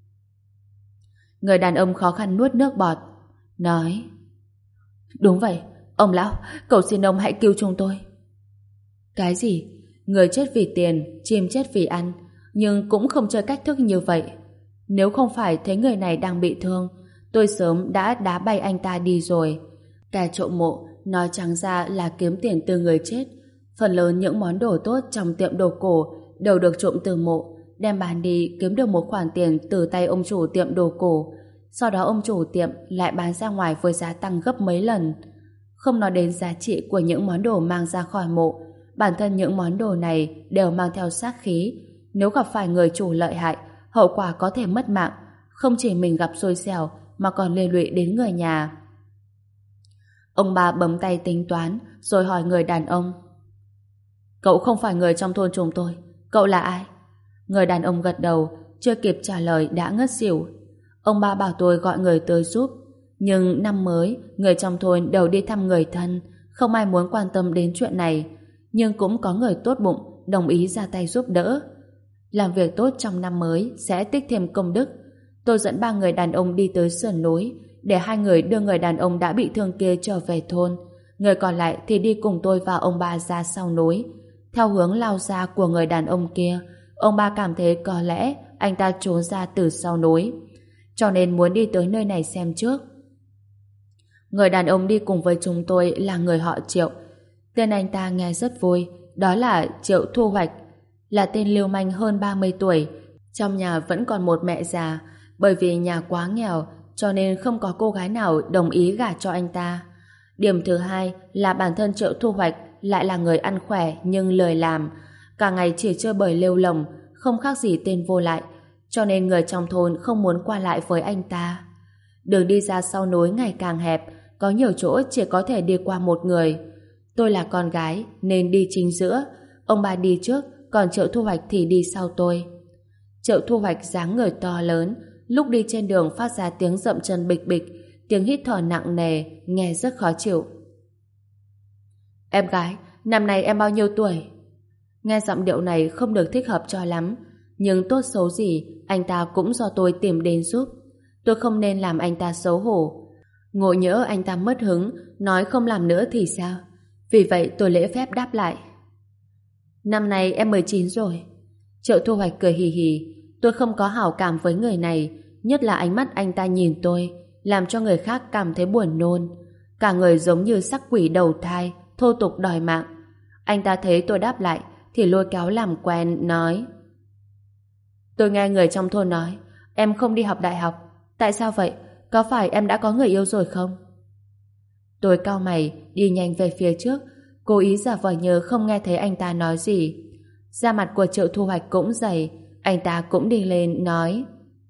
Người đàn ông khó khăn nuốt nước bọt, nói: Đúng vậy, ông lão, cầu xin ông hãy cứu chúng tôi. Cái gì? Người chết vì tiền, chim chết vì ăn, nhưng cũng không chơi cách thức như vậy. Nếu không phải thấy người này đang bị thương, tôi sớm đã đá bay anh ta đi rồi. Kẻ trộm mộ nói trắng ra là kiếm tiền từ người chết. Phần lớn những món đồ tốt trong tiệm đồ cổ đều được trộm từ mộ, đem bán đi kiếm được một khoản tiền từ tay ông chủ tiệm đồ cổ. Sau đó ông chủ tiệm lại bán ra ngoài với giá tăng gấp mấy lần. Không nói đến giá trị của những món đồ mang ra khỏi mộ, bản thân những món đồ này đều mang theo sát khí. Nếu gặp phải người chủ lợi hại, hậu quả có thể mất mạng. Không chỉ mình gặp xui xẻo mà còn liên lụy đến người nhà. Ông bà bấm tay tính toán rồi hỏi người đàn ông: Cậu không phải người trong thôn chúng tôi, cậu là ai? Người đàn ông gật đầu, chưa kịp trả lời đã ngất xỉu. Ông bà bảo tôi gọi người tới giúp, nhưng năm mới người trong thôn đều đi thăm người thân, không ai muốn quan tâm đến chuyện này, nhưng cũng có người tốt bụng đồng ý ra tay giúp đỡ. Làm việc tốt trong năm mới sẽ tích thêm công đức. Tôi dẫn ba người đàn ông đi tới sườn núi để hai người đưa người đàn ông đã bị thương kia trở về thôn. Người còn lại thì đi cùng tôi và ông ba ra sau núi. Theo hướng lao ra của người đàn ông kia, ông ba cảm thấy có lẽ anh ta trốn ra từ sau núi, cho nên muốn đi tới nơi này xem trước. Người đàn ông đi cùng với chúng tôi là người họ Triệu. Tên anh ta nghe rất vui, đó là Triệu Thu Hoạch, là tên lưu manh hơn ba mươi tuổi. Trong nhà vẫn còn một mẹ già, bởi vì nhà quá nghèo cho nên không có cô gái nào đồng ý gả cho anh ta. Điểm thứ hai là bản thân Triệu Thu Hoạch lại là người ăn khỏe nhưng lười làm, cả ngày chỉ chơi bời lêu lồng, không khác gì tên vô lại, cho nên người trong thôn không muốn qua lại với anh ta. Đường đi ra sau núi ngày càng hẹp, có nhiều chỗ chỉ có thể đi qua một người. Tôi là con gái nên đi chính giữa, ông bà đi trước, còn Triệu Thu Hoạch thì đi sau tôi. Triệu Thu Hoạch dáng người to lớn, lúc đi trên đường phát ra tiếng dậm chân bịch bịch, tiếng hít thở nặng nề, nghe rất khó chịu. Em gái, năm nay em bao nhiêu tuổi? Nghe giọng điệu này không được thích hợp cho lắm, nhưng tốt xấu gì, anh ta cũng do tôi tìm đến giúp. Tôi không nên làm anh ta xấu hổ. Ngộ nhỡ anh ta mất hứng, nói không làm nữa thì sao? Vì vậy tôi lễ phép đáp lại. Năm nay em mười chín rồi. Triệu Thu Hoạch cười hì hì. Tôi không có hảo cảm với người này, nhất là ánh mắt anh ta nhìn tôi, làm cho người khác cảm thấy buồn nôn. Cả người giống như sắc quỷ đầu thai, thô tục đòi mạng. Anh ta thấy tôi đáp lại, thì lôi kéo làm quen, nói: Tôi nghe người trong thôn nói, em không đi học đại học. Tại sao vậy? Có phải em đã có người yêu rồi không? Tôi cau mày, đi nhanh về phía trước, cố ý giả vờ như không nghe thấy anh ta nói gì. Da mặt của Triệu Thu Hoạch cũng dày, anh ta cũng đi lên, nói: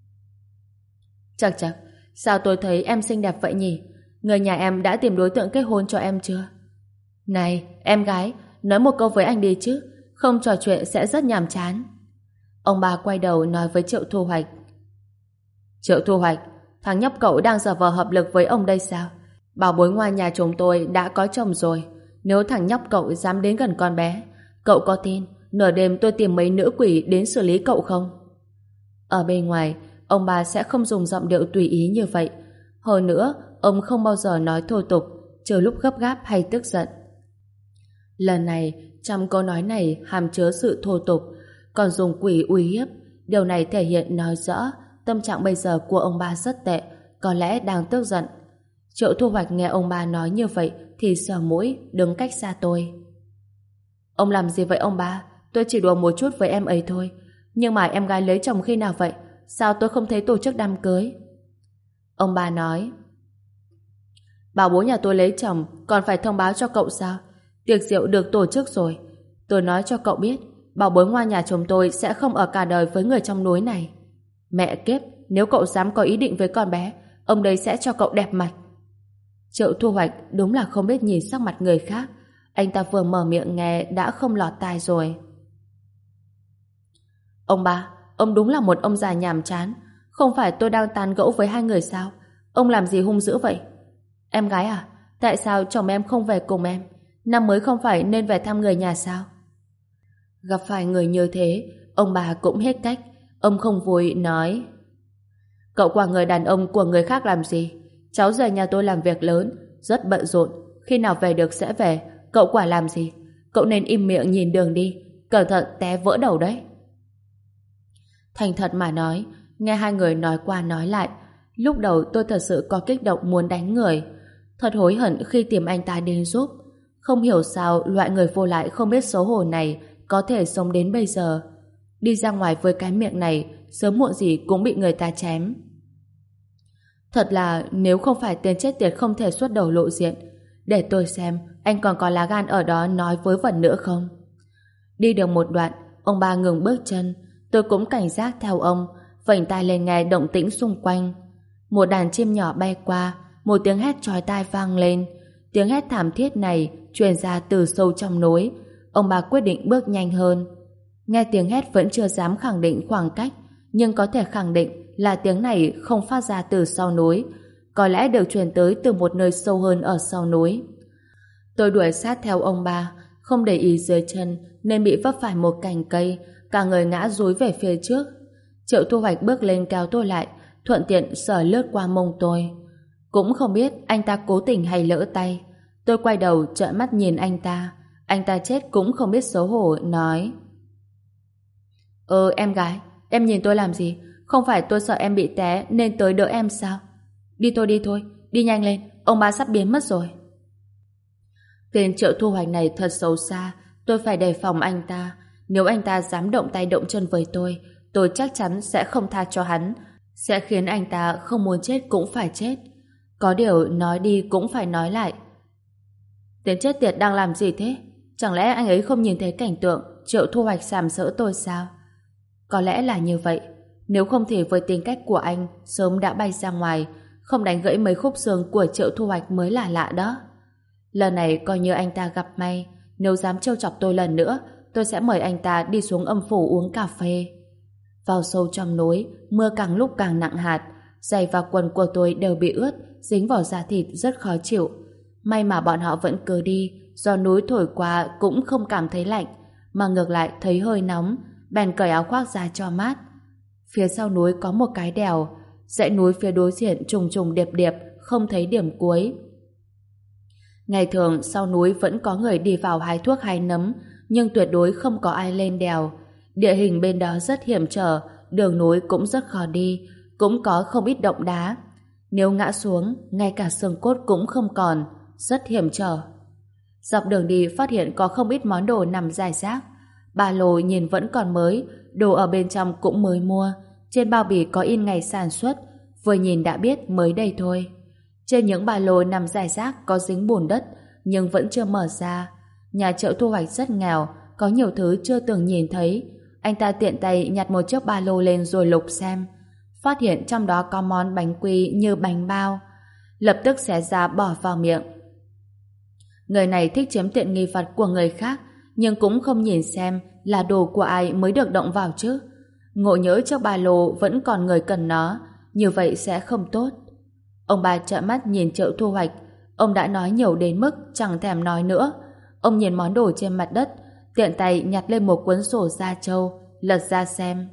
Chắc chắc, sao tôi thấy em xinh đẹp vậy nhỉ? Người nhà em đã tìm đối tượng kết hôn cho em chưa? Này, em gái, nói một câu với anh đi chứ, không trò chuyện sẽ rất nhàm chán. Ông bà quay đầu nói với Triệu Thu Hoạch: Triệu Thu Hoạch, thằng nhóc cậu đang giở vờ hợp lực với ông đây sao? Bảo bối ngoài nhà chúng tôi đã có chồng rồi. Nếu thằng nhóc cậu dám đến gần con bé, cậu có tin nửa đêm tôi tìm mấy nữ quỷ đến xử lý cậu không? Ở bên ngoài, ông bà sẽ không dùng giọng điệu tùy ý như vậy. Hơn nữa, ông không bao giờ nói thô tục, trừ lúc gấp gáp hay tức giận. Lần này, trong câu nói này hàm chứa sự thô tục, còn dùng quỷ uy hiếp. Điều này thể hiện nói rõ tâm trạng bây giờ của ông bà rất tệ, có lẽ đang tức giận. Triệu Thu Hoạch nghe ông bà nói như vậy thì sờ mũi, đứng cách xa tôi. Ông làm gì vậy ông bà? Tôi chỉ đùa một chút với em ấy thôi. Nhưng mà em gái lấy chồng khi nào vậy? Sao tôi không thấy tổ chức đám cưới? Ông bà nói: Bảo bố nhà tôi lấy chồng còn phải thông báo cho cậu sao? Tiệc rượu được tổ chức rồi. Tôi nói cho cậu biết, bảo bối ngoan nhà chồng tôi sẽ không ở cả đời với người trong núi này. Mẹ kiếp, nếu cậu dám có ý định với con bé, ông đấy sẽ cho cậu đẹp mặt. Triệu Thu Hoạch đúng là không biết nhìn sắc mặt người khác. Anh ta vừa mở miệng nghe đã không lọt tai rồi. Ông ba, ông đúng là một ông già nhàm chán. Không phải tôi đang tán gẫu với hai người sao? Ông làm gì hung dữ vậy? Em gái à, tại sao chồng em không về cùng em? Năm mới không phải nên về thăm người nhà sao? Gặp phải người như thế, ông bà cũng hết cách. Ông không vui nói: Cậu qua người đàn ông của người khác làm gì? Cháu rể nhà tôi làm việc lớn, rất bận rộn, khi nào về được sẽ về. Cậu quả làm gì? Cậu nên im miệng nhìn đường đi, cẩn thận té vỡ đầu đấy. Thành thật mà nói, nghe hai người nói qua nói lại, lúc đầu tôi thật sự có kích động muốn đánh người. Thật hối hận khi tìm anh ta đến giúp. Không hiểu sao loại người vô lại không biết xấu hổ này có thể sống đến bây giờ. Đi ra ngoài với cái miệng này, sớm muộn gì cũng bị người ta chém. Thật là nếu không phải tên chết tiệt không thể xuất đầu lộ diện, để tôi xem anh còn có lá gan ở đó nói vớ vẩn nữa không. Đi được một đoạn, ông ba ngừng bước chân. Tôi cũng cảnh giác theo ông, vểnh tai lên nghe động tĩnh xung quanh. Một đàn chim nhỏ bay qua, một tiếng hét chói tai vang lên. Tiếng hét thảm thiết này truyền ra từ sâu trong núi. Ông bà quyết định bước nhanh hơn. Nghe tiếng hét vẫn chưa dám khẳng định khoảng cách, nhưng có thể khẳng định là tiếng này không phát ra từ sau núi, có lẽ được truyền tới từ một nơi sâu hơn ở sau núi. Tôi đuổi sát theo ông bà, không để ý dưới chân nên bị vấp phải một cành cây, cả người ngã dúi về phía trước. Triệu Thu Hoạch bước lên kéo tôi lại, thuận tiện sờ lướt qua mông tôi. Cũng không biết anh ta cố tình hay lỡ tay. Tôi quay đầu trợn mắt nhìn anh ta. Anh ta chết cũng không biết xấu hổ, nói: Ờ em gái, em nhìn tôi làm gì? Không phải tôi sợ em bị té nên tới đỡ em sao? Đi thôi đi thôi, đi nhanh lên, ông ba sắp biến mất rồi. Tên Triệu Thu Hoạch này thật xấu xa, tôi phải đề phòng anh ta. Nếu anh ta dám động tay động chân với tôi, tôi chắc chắn sẽ không tha cho hắn, sẽ khiến anh ta không muốn chết cũng phải chết. Có điều nói đi cũng phải nói lại. Tên chết tiệt đang làm gì thế? Chẳng lẽ anh ấy không nhìn thấy cảnh tượng Triệu Thu Hoạch sàm sỡ tôi sao? Có lẽ là như vậy. Nếu không thì với tính cách của anh sớm đã bay ra ngoài, không đánh gãy mấy khúc xương của Triệu Thu Hoạch mới là lạ đó. Lần này coi như anh ta gặp may. Nếu dám trêu chọc tôi lần nữa, tôi sẽ mời anh ta đi xuống âm phủ uống cà phê. Vào sâu trong núi, mưa càng lúc càng nặng hạt, giày và quần của tôi đều bị ướt, dính vào da thịt rất khó chịu. May mà bọn họ vẫn cứ đi, do núi thổi qua cũng không cảm thấy lạnh, mà ngược lại thấy hơi nóng, bèn cởi áo khoác ra cho mát. Phía sau núi có một cái đèo, dãy núi phía đối diện trùng trùng điệp điệp, không thấy điểm cuối. Ngày thường sau núi vẫn có người đi vào hái thuốc hái nấm, nhưng tuyệt đối không có ai lên đèo. Địa hình bên đó rất hiểm trở, đường núi cũng rất khó đi, cũng có không ít động đá. Nếu ngã xuống, ngay cả xương cốt cũng không còn, rất hiểm trở. Dọc đường đi phát hiện có không ít món đồ nằm rải rác. Ba lô nhìn vẫn còn mới, đồ ở bên trong cũng mới mua. Trên bao bì có in ngày sản xuất, vừa nhìn đã biết mới đây thôi. Trên những ba lô nằm rải rác có dính bùn đất, nhưng vẫn chưa mở ra. Nhà Triệu Thu Hoạch rất nghèo, có nhiều thứ chưa từng nhìn thấy. Anh ta tiện tay nhặt một chiếc ba lô lên rồi lục xem. Phát hiện trong đó có món bánh quy như bánh bao. Lập tức xé ra bỏ vào miệng. Người này thích chiếm tiện nghi vặt của người khác, nhưng cũng không nhìn xem là đồ của ai mới được động vào chứ. Ngộ nhỡ chiếc ba lô vẫn còn người cần nó, như vậy sẽ không tốt. Ông bà trợn mắt nhìn Triệu Thu Hoạch. Ông đã nói nhiều đến mức chẳng thèm nói nữa. Ông nhìn món đồ trên mặt đất, tiện tay nhặt lên một cuốn sổ da trâu, lật ra xem.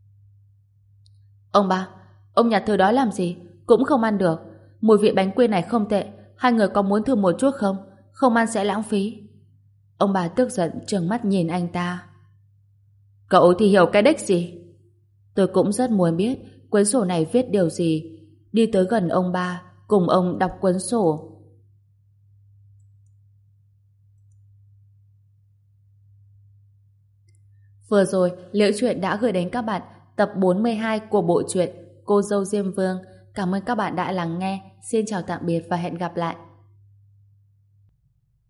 Ông ba, ông nhặt thứ đó làm gì? Cũng không ăn được. Mùi vị bánh quy này không tệ, hai người có muốn thử một chút không? Không ăn sẽ lãng phí. Ông bà tức giận trừng mắt nhìn anh ta. Cậu thì hiểu cái đếch gì? Tôi cũng rất muốn biết cuốn sổ này viết điều gì. Đi tới gần ông ba, cùng ông đọc cuốn sổ. Vừa rồi, Liễu Chuyện đã gửi đến các bạn tập bốn mươi hai của bộ truyện Cô dâu Diêm Vương. Cảm ơn các bạn đã lắng nghe. Xin chào tạm biệt và hẹn gặp lại.